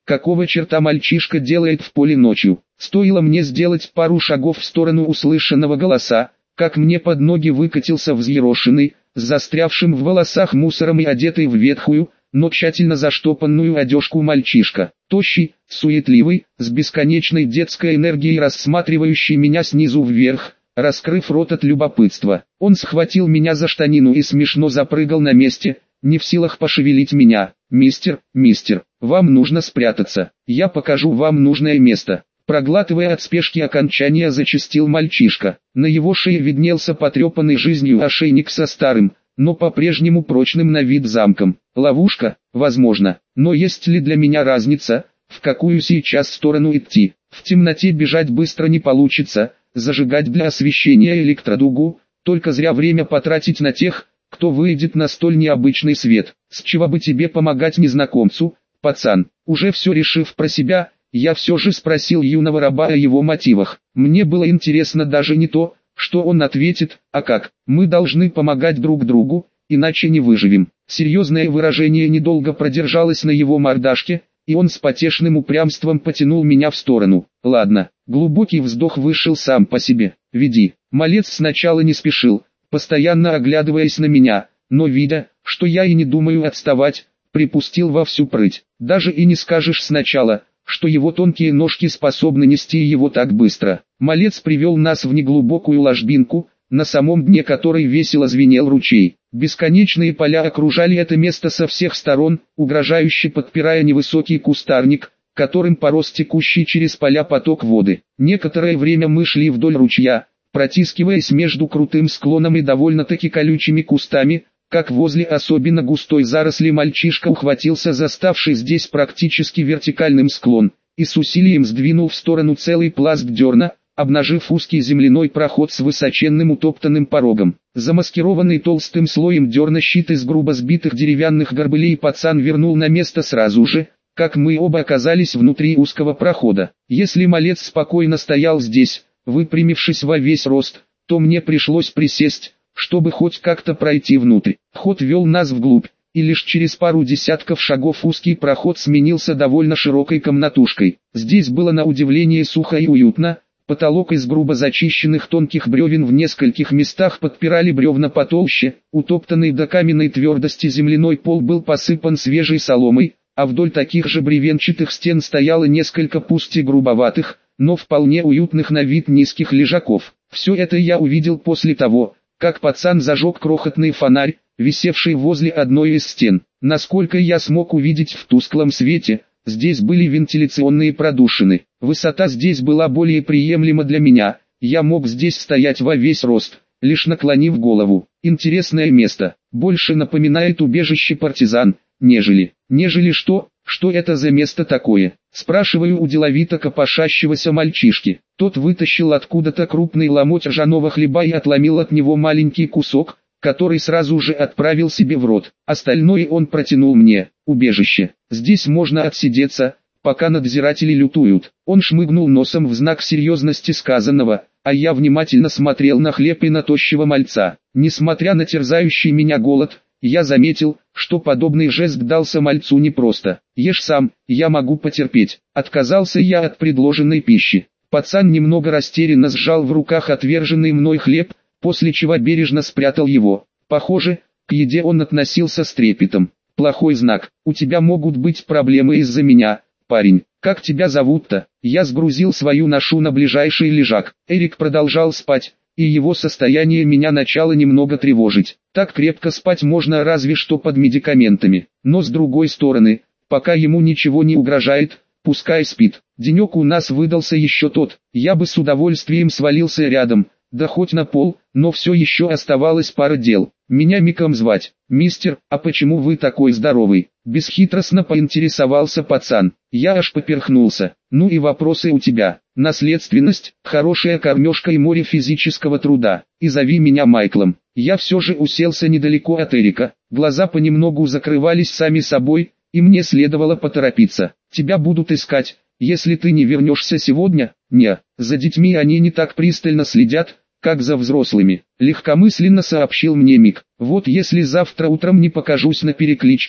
S1: Какого черта мальчишка делает в поле ночью? Стоило мне сделать пару шагов в сторону услышанного голоса, как мне под ноги выкатился взъерошенный, с застрявшим в волосах мусором и одетый в ветхую, но тщательно заштопанную одежку мальчишка. Тощий, суетливый, с бесконечной детской энергией рассматривающий меня снизу вверх, раскрыв рот от любопытства. Он схватил меня за штанину и смешно запрыгал на месте, не в силах пошевелить меня. «Мистер, мистер, вам нужно спрятаться, я покажу вам нужное место». Проглатывая от спешки окончания, зачастил мальчишка. На его шее виднелся потрепанный жизнью ошейник со старым, но по-прежнему прочным на вид замком. Ловушка? Возможно. Но есть ли для меня разница, в какую сейчас сторону идти? В темноте бежать быстро не получится, зажигать для освещения электродугу, только зря время потратить на тех, кто выйдет на столь необычный свет. С чего бы тебе помогать незнакомцу, пацан? Уже все решив про себя, я все же спросил юного раба о его мотивах. Мне было интересно даже не то, что он ответит, а как. Мы должны помогать друг другу, иначе не выживем. Серьезное выражение недолго продержалось на его мордашке, и он с потешным упрямством потянул меня в сторону. Ладно, глубокий вздох вышел сам по себе. Веди. Малец сначала не спешил, постоянно оглядываясь на меня, но видя, что я и не думаю отставать, припустил во всю прыть. Даже и не скажешь сначала, что его тонкие ножки способны нести его так быстро. Малец привел нас в неглубокую ложбинку, на самом дне которой весело звенел ручей. Бесконечные поля окружали это место со всех сторон, угрожающе подпирая невысокий кустарник, которым порос текущий через поля поток воды. Некоторое время мы шли вдоль ручья, протискиваясь между крутым склоном и довольно-таки колючими кустами, как возле особенно густой заросли мальчишка ухватился за ставший здесь практически вертикальным склон, и с усилием сдвинул в сторону целый пласт дерна, обнажив узкий земляной проход с высоченным утоптанным порогом. Замаскированный толстым слоем дерна щит из грубо сбитых деревянных горбылей пацан вернул на место сразу же, как мы оба оказались внутри узкого прохода. Если малец спокойно стоял здесь, выпрямившись во весь рост, то мне пришлось присесть, чтобы хоть как-то пройти внутрь. Ход вел нас вглубь, и лишь через пару десятков шагов узкий проход сменился довольно широкой комнатушкой. Здесь было на удивление сухо и уютно, потолок из грубо зачищенных тонких бревен в нескольких местах подпирали бревна потолще, утоптанный до каменной твердости земляной пол был посыпан свежей соломой, а вдоль таких же бревенчатых стен стояло несколько пусть и грубоватых, но вполне уютных на вид низких лежаков. Все это я увидел после того, как пацан зажег крохотный фонарь, висевший возле одной из стен. Насколько я смог увидеть в тусклом свете, здесь были вентиляционные продушины. Высота здесь была более приемлема для меня, я мог здесь стоять во весь рост, лишь наклонив голову. Интересное место, больше напоминает убежище партизан, нежели... Нежели что? Что это за место такое? Спрашиваю у деловито копошащегося мальчишки. Тот вытащил откуда-то крупный ломоть ржаного хлеба и отломил от него маленький кусок, который сразу же отправил себе в рот. Остальное он протянул мне. Убежище. Здесь можно отсидеться, пока надзиратели лютуют. Он шмыгнул носом в знак серьезности сказанного, а я внимательно смотрел на хлеб и на тощего мальца. Несмотря на терзающий меня голод, я заметил, что подобный жест дался мальцу непросто. «Ешь сам, я могу потерпеть». Отказался я от предложенной пищи. Пацан немного растерянно сжал в руках отверженный мной хлеб, после чего бережно спрятал его. Похоже, к еде он относился с трепетом. «Плохой знак, у тебя могут быть проблемы из-за меня, парень. Как тебя зовут-то?» Я сгрузил свою ношу на ближайший лежак. Эрик продолжал спать, и его состояние меня начало немного тревожить. Так крепко спать можно разве что под медикаментами. Но с другой стороны, пока ему ничего не угрожает, пускай спит. Денек у нас выдался еще тот, я бы с удовольствием свалился рядом, да хоть на пол, но все еще оставалось пара дел. Меня Миком звать. «Мистер, а почему вы такой здоровый?» Бесхитростно поинтересовался пацан. Я аж поперхнулся. «Ну и вопросы у тебя. Наследственность, хорошая кормежка и море физического труда. И зови меня Майклом». Я все же уселся недалеко от Эрика. Глаза понемногу закрывались сами собой, и мне следовало поторопиться. «Тебя будут искать, если ты не вернешься сегодня». «Не, за детьми они не так пристально следят, как за взрослыми», — легкомысленно сообщил мне Мик. «Вот если завтра утром не покажусь на перекличке,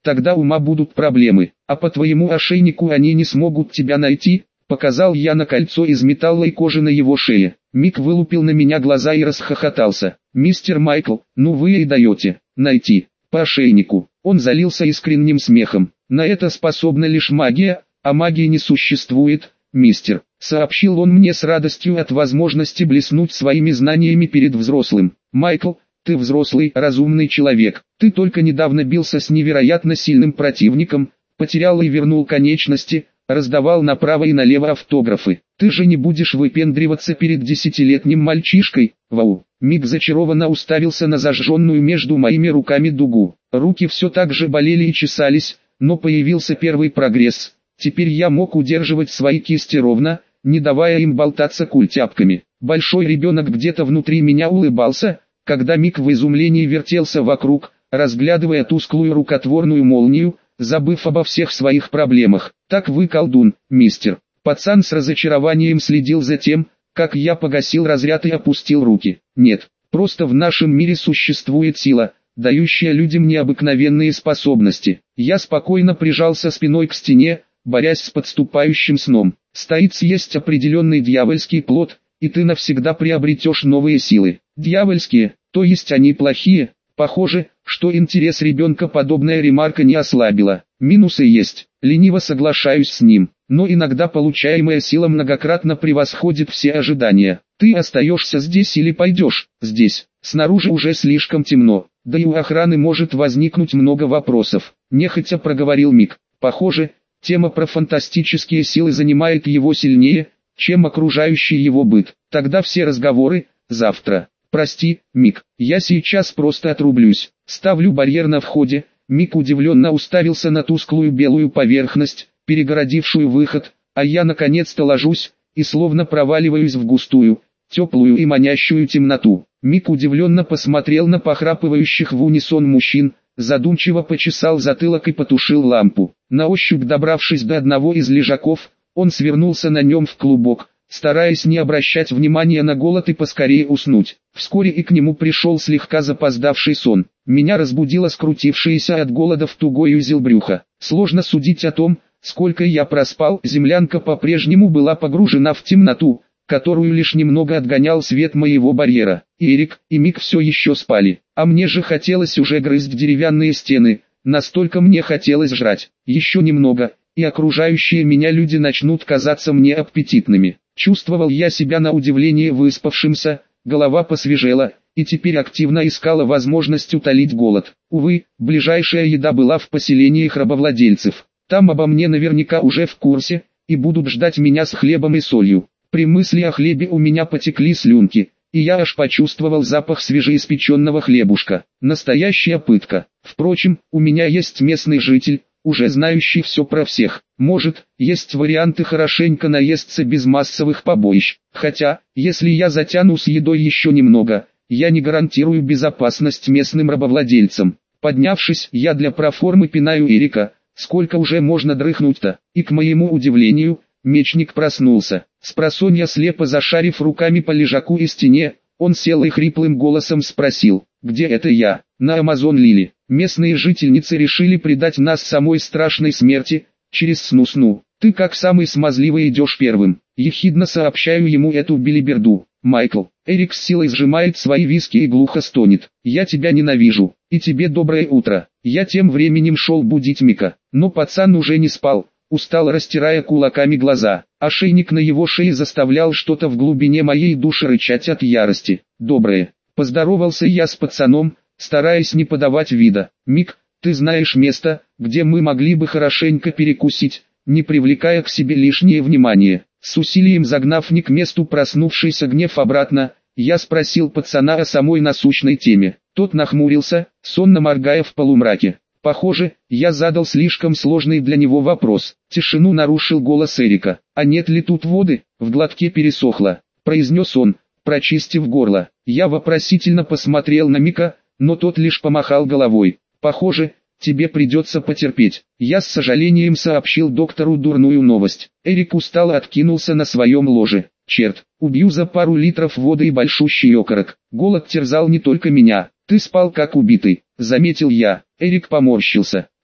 S1: тогда ума будут проблемы, а по твоему ошейнику они не смогут тебя найти. Показал я на кольцо из металла и кожи на его шее. Мик вылупил на меня глаза и расхохотался. «Мистер Майкл, ну вы и даете. Найти. По ошейнику». Он залился искренним смехом. «На это способна лишь магия, а магии не существует, мистер», сообщил он мне с радостью от возможности блеснуть своими знаниями перед взрослым. «Майкл, ты взрослый, разумный человек. Ты только недавно бился с невероятно сильным противником, потерял и вернул конечности, раздавал направо и налево автографы. Ты же не будешь выпендриваться перед десятилетним мальчишкой?» Вау! Мик зачарованно уставился на зажженную между моими руками дугу. Руки все так же болели и чесались, но появился первый прогресс. Теперь я мог удерживать свои кисти ровно, не давая им болтаться культяпками. Большой ребенок где-то внутри меня улыбался, когда Мик в изумлении вертелся вокруг, разглядывая тусклую рукотворную молнию, забыв обо всех своих проблемах. «Так вы колдун, мистер». Пацан с разочарованием следил за тем, как я погасил разряд и опустил руки. «Нет, просто в нашем мире существует сила, дающая людям необыкновенные способности». Я спокойно прижался спиной к стене, борясь с подступающим сном. «Стоит есть определенный дьявольский плод, и ты навсегда приобретешь новые силы». «Дьявольские, то есть они плохие?» Похоже, что интерес ребенка подобная ремарка не ослабила. Минусы есть, лениво соглашаюсь с ним, но иногда получаемая сила многократно превосходит все ожидания. Ты остаешься здесь или пойдешь? Здесь. Снаружи уже слишком темно, да и у охраны может возникнуть много вопросов. Нехотя проговорил Мик. Похоже, тема про фантастические силы занимает его сильнее, чем окружающий его быт. Тогда все разговоры завтра. «Прости, Мик, я сейчас просто отрублюсь». Ставлю барьер на входе. Мик удивленно уставился на тусклую белую поверхность, перегородившую выход, а я наконец-то ложусь, и словно проваливаюсь в густую, теплую и манящую темноту. Мик удивленно посмотрел на похрапывающих в унисон мужчин, задумчиво почесал затылок и потушил лампу. На ощупь добравшись до одного из лежаков, он свернулся на нем в клубок, стараясь не обращать внимания на голод и поскорее уснуть. Вскоре и к нему пришел слегка запоздавший сон. Меня разбудило скрутившееся от голода в тугой узел брюха. Сложно судить о том, сколько я проспал. Землянка по-прежнему была погружена в темноту, которую лишь немного отгонял свет моего барьера. Эрик и Мик все еще спали, а мне же хотелось уже грызть деревянные стены, настолько мне хотелось жрать. Еще немного, и окружающие меня люди начнут казаться мне аппетитными. Чувствовал я себя на удивление выспавшимся, голова посвежела, и теперь активно искала возможность утолить голод. Увы, ближайшая еда была в поселениях рабовладельцев. Там обо мне наверняка уже в курсе, и будут ждать меня с хлебом и солью. При мысли о хлебе у меня потекли слюнки, и я аж почувствовал запах свежеиспеченного хлебушка. Настоящая пытка. Впрочем, у меня есть местный житель, уже знающий все про всех. Может, есть варианты хорошенько наесться без массовых побоищ. Хотя, если я затяну с едой еще немного, я не гарантирую безопасность местным рабовладельцам. Поднявшись, я для проформы пинаю Эрика. Сколько уже можно дрыхнуть-то? И к моему удивлению, мечник проснулся. Спросонья слепо зашарив руками по лежаку и стене, он сел и хриплым голосом спросил: «Где это я?» «На Амазон Лили. Местные жительницы решили предать нас самой страшной смерти, через сну-сну. Ты как самый смазливый идешь первым». Ехидно сообщаю ему эту белиберду. «Майкл». Эрик с силой сжимает свои виски и глухо стонет. «Я тебя ненавижу. И тебе доброе утро». Я тем временем шел будить Мика, но пацан уже не спал, устал, растирая кулаками глаза. Ошейник на его шее заставлял что-то в глубине моей души рычать от ярости. «Доброе». Поздоровался я с пацаном, стараясь не подавать вида. «Мик, ты знаешь место, где мы могли бы хорошенько перекусить, не привлекая к себе лишнее внимание?» С усилием загнав не к месту проснувшийся гнев обратно, я спросил пацана о самой насущной теме. Тот нахмурился, сонно моргая в полумраке. Похоже, я задал слишком сложный для него вопрос. Тишину нарушил голос Эрика. «А нет ли тут воды?» «В глотке пересохло», — произнес он, прочистив горло. Я вопросительно посмотрел на Мика, но тот лишь помахал головой. «Похоже, тебе придется потерпеть». Я с сожалением сообщил доктору дурную новость. Эрик устало откинулся на своем ложе. «Черт, убью за пару литров воды и большущий окорок». Голод терзал не только меня. «Ты спал как убитый», — заметил я. Эрик поморщился.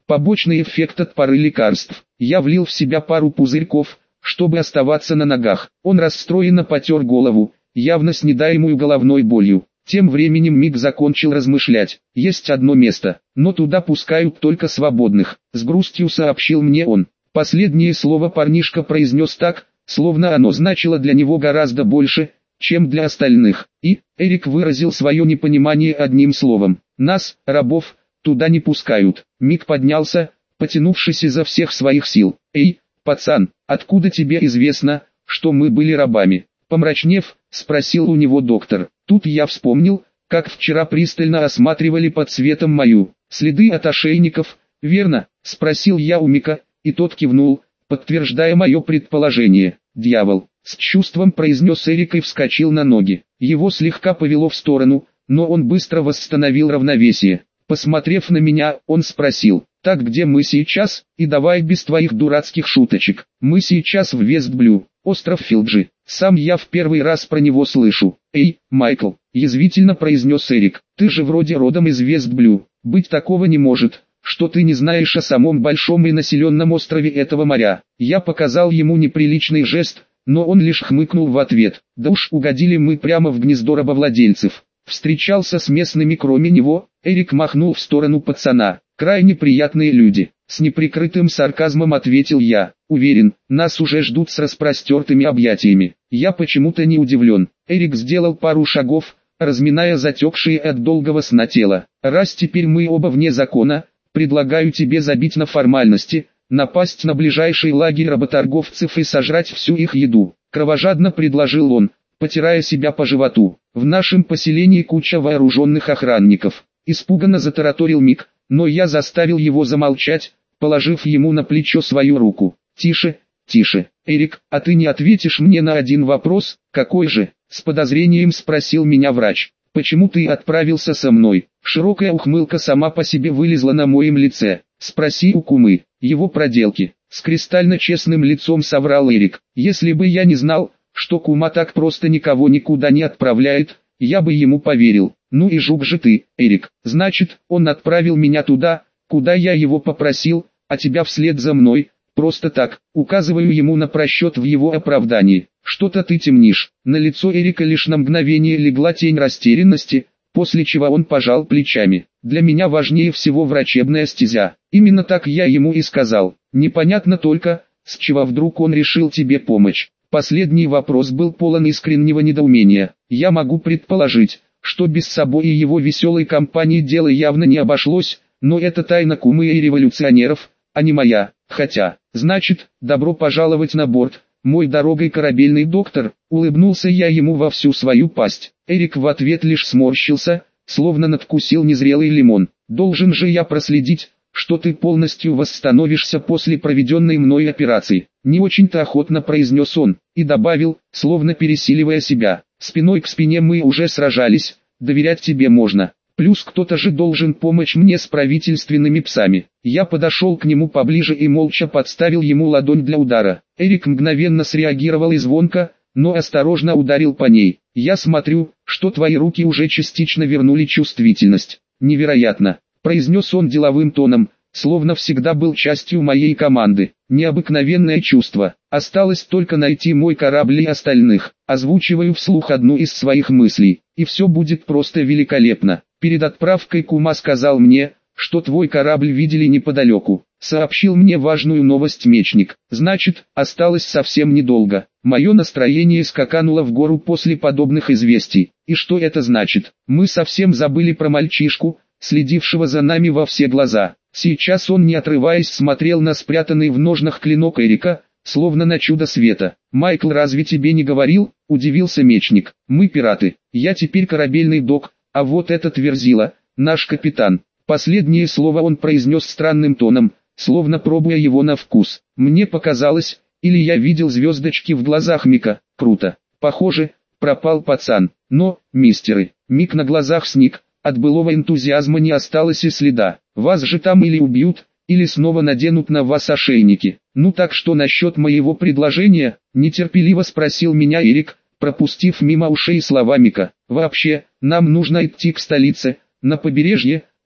S1: Побочный эффект от пары лекарств. Я влил в себя пару пузырьков, чтобы оставаться на ногах. Он расстроенно потер голову, явно снедаемую головной болью. Тем временем Мик закончил размышлять. Есть одно место, но туда пускают только свободных, с грустью сообщил мне он. Последнее слово парнишка произнес так, словно оно значило для него гораздо больше, чем для остальных. И Эрик выразил свое непонимание одним словом. Нас, рабов, туда не пускают. Мик поднялся, потянувшись изо всех своих сил. Эй, пацан, откуда тебе известно, что мы были рабами? Помрачнев, спросил у него доктор. Тут я вспомнил, как вчера пристально осматривали под светом мою. Следы от ошейников, верно? Спросил я у Мика, и тот кивнул, подтверждая мое предположение. Дьявол, с чувством произнес Эрик и вскочил на ноги. Его слегка повело в сторону, но он быстро восстановил равновесие. Посмотрев на меня, он спросил: «Так где мы сейчас? И давай без твоих дурацких шуточек. Мы сейчас в Вестблю, остров Филджи. Сам я в первый раз про него слышу». «Эй, Майкл», — язвительно произнес Эрик, — «ты же вроде родом из Вестблю. Быть такого не может, что ты не знаешь о самом большом и населенном острове этого моря». Я показал ему неприличный жест, но он лишь хмыкнул в ответ. «Да уж, угодили мы прямо в гнездо рабовладельцев. Встречался с местными кроме него». Эрик махнул в сторону пацана. «Крайне приятные люди», — с неприкрытым сарказмом ответил я. «Уверен, нас уже ждут с распростертыми объятиями». Я почему-то не удивлен. Эрик сделал пару шагов, разминая затекшие от долгого сна тело. «Раз теперь мы оба вне закона, предлагаю тебе забить на формальности, напасть на ближайший лагерь работорговцев и сожрать всю их еду», — кровожадно предложил он, потирая себя по животу. «В нашем поселении куча вооруженных охранников». Испуганно затараторил Мик, но я заставил его замолчать, положив ему на плечо свою руку. «Тише, тише, Эрик, а ты не ответишь мне на один вопрос?» «Какой же?» — с подозрением спросил меня врач. «Почему ты отправился со мной?» Широкая ухмылка сама по себе вылезла на моем лице. «Спроси у кумы, его проделки». С кристально честным лицом соврал Эрик. «Если бы я не знал, что кума так просто никого никуда не отправляет, я бы ему поверил». «Ну и жук же ты, Эрик. Значит, он отправил меня туда, куда я его попросил, а тебя вслед за мной, просто так». Указываю ему на просчет в его оправдании. «Что-то ты темнишь». На лицо Эрика лишь на мгновение легла тень растерянности, после чего он пожал плечами. «Для меня важнее всего врачебная стезя». Именно так я ему и сказал. Непонятно только, с чего вдруг он решил тебе помочь. Последний вопрос был полон искреннего недоумения. Я могу предположить, что без собой и его веселой компании дело явно не обошлось, но это тайна кумы и революционеров, а не моя. Хотя, значит, добро пожаловать на борт, мой дорогой корабельный доктор. Улыбнулся я ему во всю свою пасть. Эрик в ответ лишь сморщился, словно надкусил незрелый лимон. «Должен же я проследить, что ты полностью восстановишься после проведенной мной операции», — не очень-то охотно произнес он, и добавил, словно пересиливая себя: «Спиной к спине мы уже сражались, доверять тебе можно. Плюс кто-то же должен помочь мне с правительственными псами». Я подошел к нему поближе и молча подставил ему ладонь для удара. Эрик мгновенно среагировал и звонко, но осторожно ударил по ней. «Я смотрю, что твои руки уже частично вернули чувствительность». «Невероятно», — произнес он деловым тоном, словно всегда был частью моей команды. «Необыкновенное чувство. Осталось только найти мой корабль и остальных». Озвучиваю вслух одну из своих мыслей, и все будет просто великолепно. «Перед отправкой кума сказал мне, что твой корабль видели неподалеку. Сообщил мне важную новость мечник. Значит, осталось совсем недолго». Мое настроение скакануло в гору после подобных известий. И что это значит? Мы совсем забыли про мальчишку, следившего за нами во все глаза. Сейчас он, не отрываясь, смотрел на спрятанный в ножнах клинок Эрика, словно на чудо света. «Майкл разве тебе не говорил?» – удивился мечник. «Мы пираты. Я теперь корабельный док, а вот этот Верзила – наш капитан». Последнее слово он произнес странным тоном, словно пробуя его на вкус. Мне показалось, или я видел звездочки в глазах Мика. Круто. Похоже, пропал пацан. Но, мистеры, Мик на глазах сник, от былого энтузиазма не осталось и следа. Вас же там или убьют, или снова наденут на вас ошейники. «Ну так что насчет моего предложения?» – нетерпеливо спросил меня Эрик, пропустив мимо ушей слова Мика. «Вообще, нам нужно идти к столице, на побережье,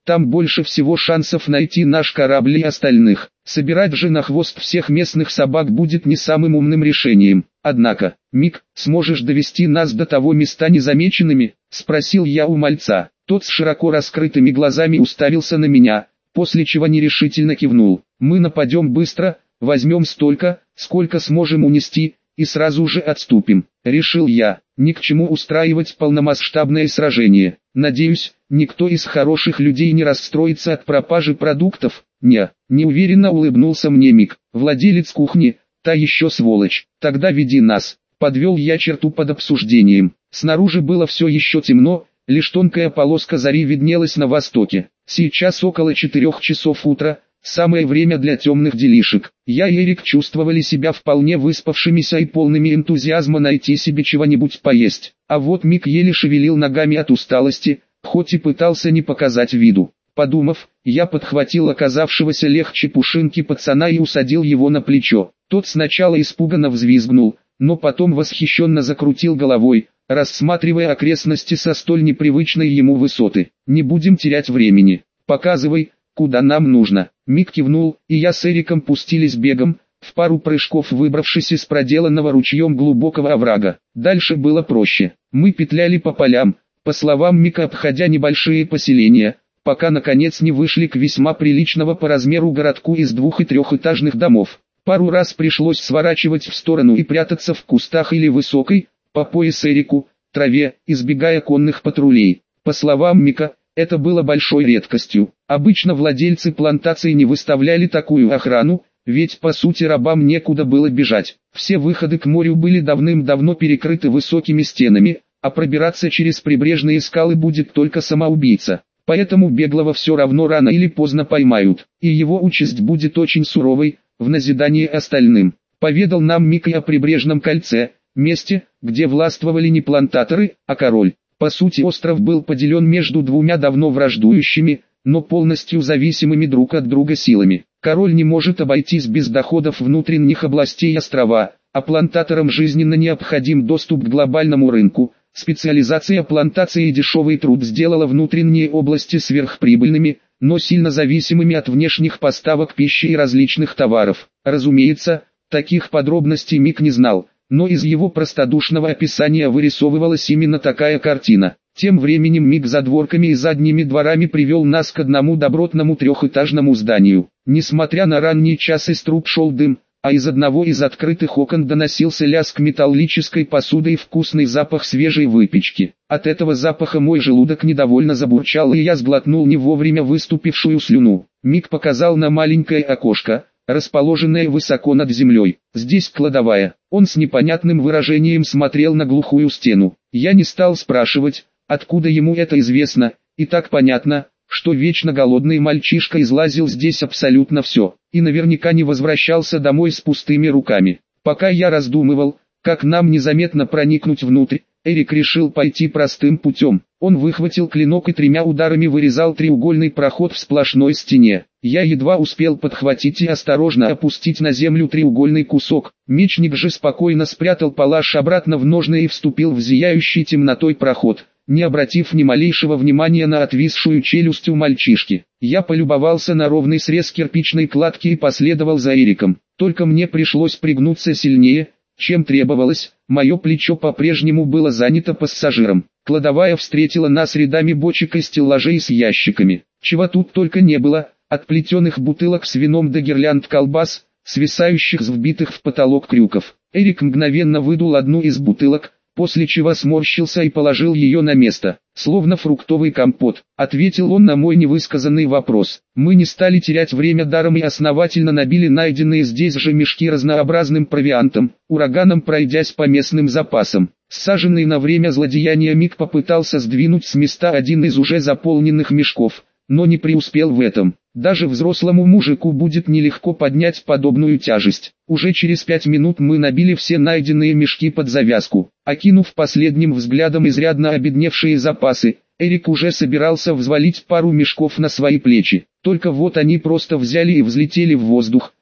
S1: Там больше всего шансов найти наш корабль и остальных. Собирать же на хвост всех местных собак будет не самым умным решением. Однако, Мик, сможешь довести нас до того места незамеченными? Спросил я у мальца. Тот с широко раскрытыми глазами уставился на меня, после чего нерешительно кивнул. Мы нападем быстро, возьмем столько, сколько сможем унести, и сразу же отступим. Решил я, ни к чему устраивать полномасштабное сражение. Надеюсь, никто из хороших людей не расстроится от пропажи продуктов. Не, неуверенно улыбнулся мне Мик, владелец кухни, та еще сволочь. Тогда веди нас. Подвел я черту под обсуждением. Снаружи было все еще темно, лишь тонкая полоска зари виднелась на востоке. Сейчас около четырех часов утра, самое время для темных делишек. Я и Эрик чувствовали себя вполне выспавшимися и полными энтузиазма найти себе чего-нибудь поесть. А вот Мик еле шевелил ногами от усталости, хоть и пытался не показать виду. Подумав, я подхватил оказавшегося легче пушинки пацана и усадил его на плечо. Тот сначала испуганно взвизгнул, но потом восхищенно закрутил головой, рассматривая окрестности со столь непривычной ему высоты. «Не будем терять времени. Показывай, куда нам нужно». Мик кивнул, и я с Эриком пустились бегом, в пару прыжков выбравшись из проделанного ручьем глубокого оврага. Дальше было проще. Мы петляли по полям, по словам Мика обходя небольшие поселения, пока наконец не вышли к весьма приличного по размеру городку из двух- и трехэтажных домов. Пару раз пришлось сворачивать в сторону и прятаться в кустах или высокой, по пояс Эрику, траве, избегая конных патрулей. По словам Мика, это было большой редкостью. Обычно владельцы плантаций не выставляли такую охрану, ведь по сути рабам некуда было бежать. Все выходы к морю были давным-давно перекрыты высокими стенами, а пробираться через прибрежные скалы будет только самоубийца. Поэтому беглого все равно рано или поздно поймают, и его участь будет очень суровой, в назидание остальным. Поведал нам Мик и о прибрежном кольце, месте, где властвовали не плантаторы, а король. По сути остров был поделен между двумя давно враждующими, но полностью зависимыми друг от друга силами. Король не может обойтись без доходов внутренних областей острова, а плантаторам жизненно необходим доступ к глобальному рынку. Специализация плантации и дешевый труд сделала внутренние области сверхприбыльными, но сильно зависимыми от внешних поставок пищи и различных товаров. Разумеется, таких подробностей Мик не знал, но из его простодушного описания вырисовывалась именно такая картина. Тем временем Мик задворками и задними дворами привел нас к одному добротному трехэтажному зданию. Несмотря на ранний час из труб шел дым, а из одного из открытых окон доносился лязг металлической посуды и вкусный запах свежей выпечки. От этого запаха мой желудок недовольно забурчал, и я сглотнул не вовремя выступившую слюну. Мик показал на маленькое окошко, расположенное высоко над землей. «Здесь кладовая». Он с непонятным выражением смотрел на глухую стену. Я не стал спрашивать, откуда ему это известно, и так понятно, что вечно голодный мальчишка излазил здесь абсолютно все, и наверняка не возвращался домой с пустыми руками. Пока я раздумывал, как нам незаметно проникнуть внутрь, Эрик решил пойти простым путем. Он выхватил клинок и тремя ударами вырезал треугольный проход в сплошной стене. Я едва успел подхватить и осторожно опустить на землю треугольный кусок. Мечник же спокойно спрятал палаш обратно в ножны и вступил в зияющий темнотой проход, не обратив ни малейшего внимания на отвисшую челюсть у мальчишки. Я полюбовался на ровный срез кирпичной кладки и последовал за Эриком. Только мне пришлось пригнуться сильнее, чем требовалось. Мое плечо по-прежнему было занято пассажиром. Кладовая встретила нас рядами бочек и стеллажей с ящиками. Чего тут только не было, от плетеных бутылок с вином до гирлянд колбас, свисающих с вбитых в потолок крюков. Эрик мгновенно выдул одну из бутылок, после чего сморщился и положил ее на место. «Словно фруктовый компот», — ответил он на мой невысказанный вопрос. Мы не стали терять время даром и основательно набили найденные здесь же мешки разнообразным провиантом, ураганом пройдясь по местным запасам. Саженный на время злодеяния Мик попытался сдвинуть с места один из уже заполненных мешков, но не преуспел в этом. Даже взрослому мужику будет нелегко поднять подобную тяжесть. Уже через пять минут мы набили все найденные мешки под завязку. Окинув последним взглядом изрядно обедневшие запасы, Эрик уже собирался взвалить пару мешков на свои плечи. Только вот они просто взяли и взлетели в воздух,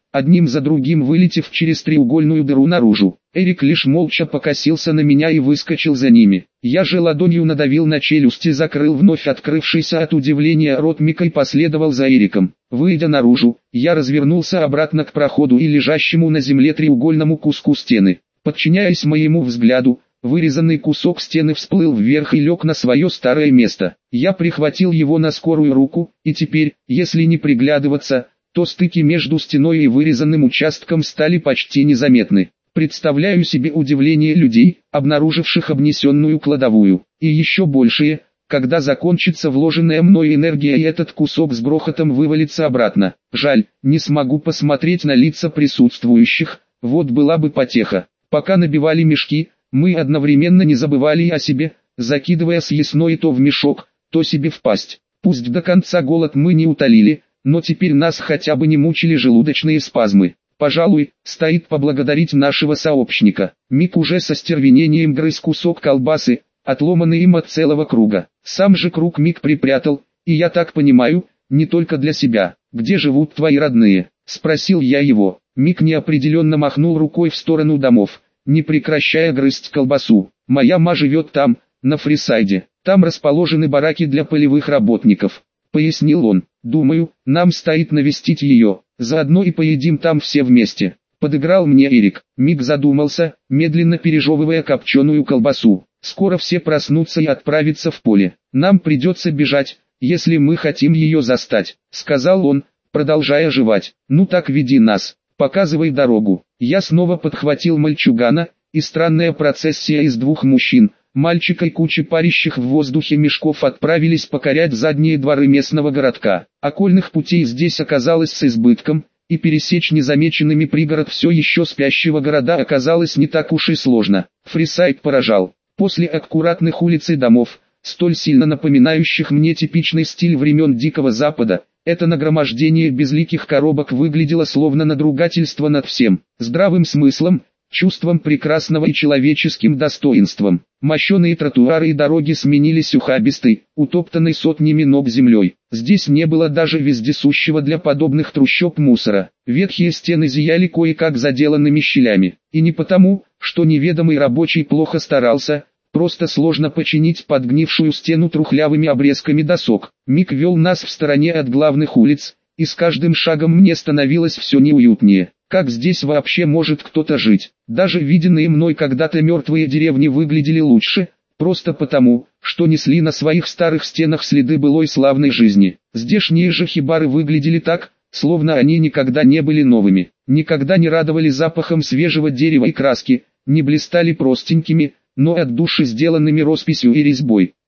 S1: одним за другим вылетев через треугольную дыру наружу. Эрик лишь молча покосился на меня и выскочил за ними. Я же ладонью надавил на челюсть и закрыл вновь открывшийся от удивления рот Мика и последовал за Эриком. Выйдя наружу, я развернулся обратно к проходу и лежащему на земле треугольному куску стены. Подчиняясь моему взгляду, вырезанный кусок стены всплыл вверх и лег на свое старое место. Я прихватил его на скорую руку, и теперь, если не приглядываться, то стыки между стеной и вырезанным участком стали почти незаметны. Представляю себе удивление людей, обнаруживших обнесенную кладовую, и еще большее, когда закончится вложенная мной энергия и этот кусок с грохотом вывалится обратно. Жаль, не смогу посмотреть на лица присутствующих, вот была бы потеха. Пока набивали мешки, мы одновременно не забывали и о себе, закидывая съестное то в мешок, то себе в пасть. Пусть до конца голод мы не утолили, но теперь нас хотя бы не мучили желудочные спазмы. Пожалуй, стоит поблагодарить нашего сообщника. Мик уже со стервенением грыз кусок колбасы, отломанный им от целого круга. Сам же круг Мик припрятал, и я так понимаю, не только для себя. «Где живут твои родные?» – спросил я его. Мик неопределенно махнул рукой в сторону домов, не прекращая грызть колбасу. «Моя ма живет там, на Фрисайде. Там расположены бараки для полевых работников», — пояснил он. «Думаю, нам стоит навестить ее, заодно и поедим там все вместе». Подыграл мне Эрик. Мик задумался, медленно пережевывая копченую колбасу. «Скоро все проснутся и отправятся в поле. Нам придется бежать, если мы хотим ее застать», — сказал он, продолжая жевать. «Ну так веди нас, показывай дорогу». Я снова подхватил мальчугана, и странная процессия из двух мужчин, мальчика и кучи парящих в воздухе мешков отправились покорять задние дворы местного городка. Окольных путей здесь оказалось с избытком, и пересечь незамеченными пригород все еще спящего города оказалось не так уж и сложно. Фрисайд поражал. После аккуратных улиц и домов, столь сильно напоминающих мне типичный стиль времен Дикого Запада, это нагромождение безликих коробок выглядело словно надругательство над всем, здравым смыслом, чувством прекрасного и человеческим достоинством. Мощеные тротуары и дороги сменились ухабистой, утоптанной сотнями ног землей. Здесь не было даже вездесущего для подобных трущоб мусора. Ветхие стены зияли кое-как заделанными щелями. И не потому, что неведомый рабочий плохо старался, просто сложно починить подгнившую стену трухлявыми обрезками досок. Мик вел нас в стороне от главных улиц, и с каждым шагом мне становилось все неуютнее. Как здесь вообще может кто-то жить? Даже виденные мной когда-то мертвые деревни выглядели лучше, просто потому, что несли на своих старых стенах следы былой славной жизни. Здешние же хибары выглядели так, словно они никогда не были новыми, никогда не радовали запахом свежего дерева и краски, не блистали простенькими, но от души сделанными росписью и резьбой.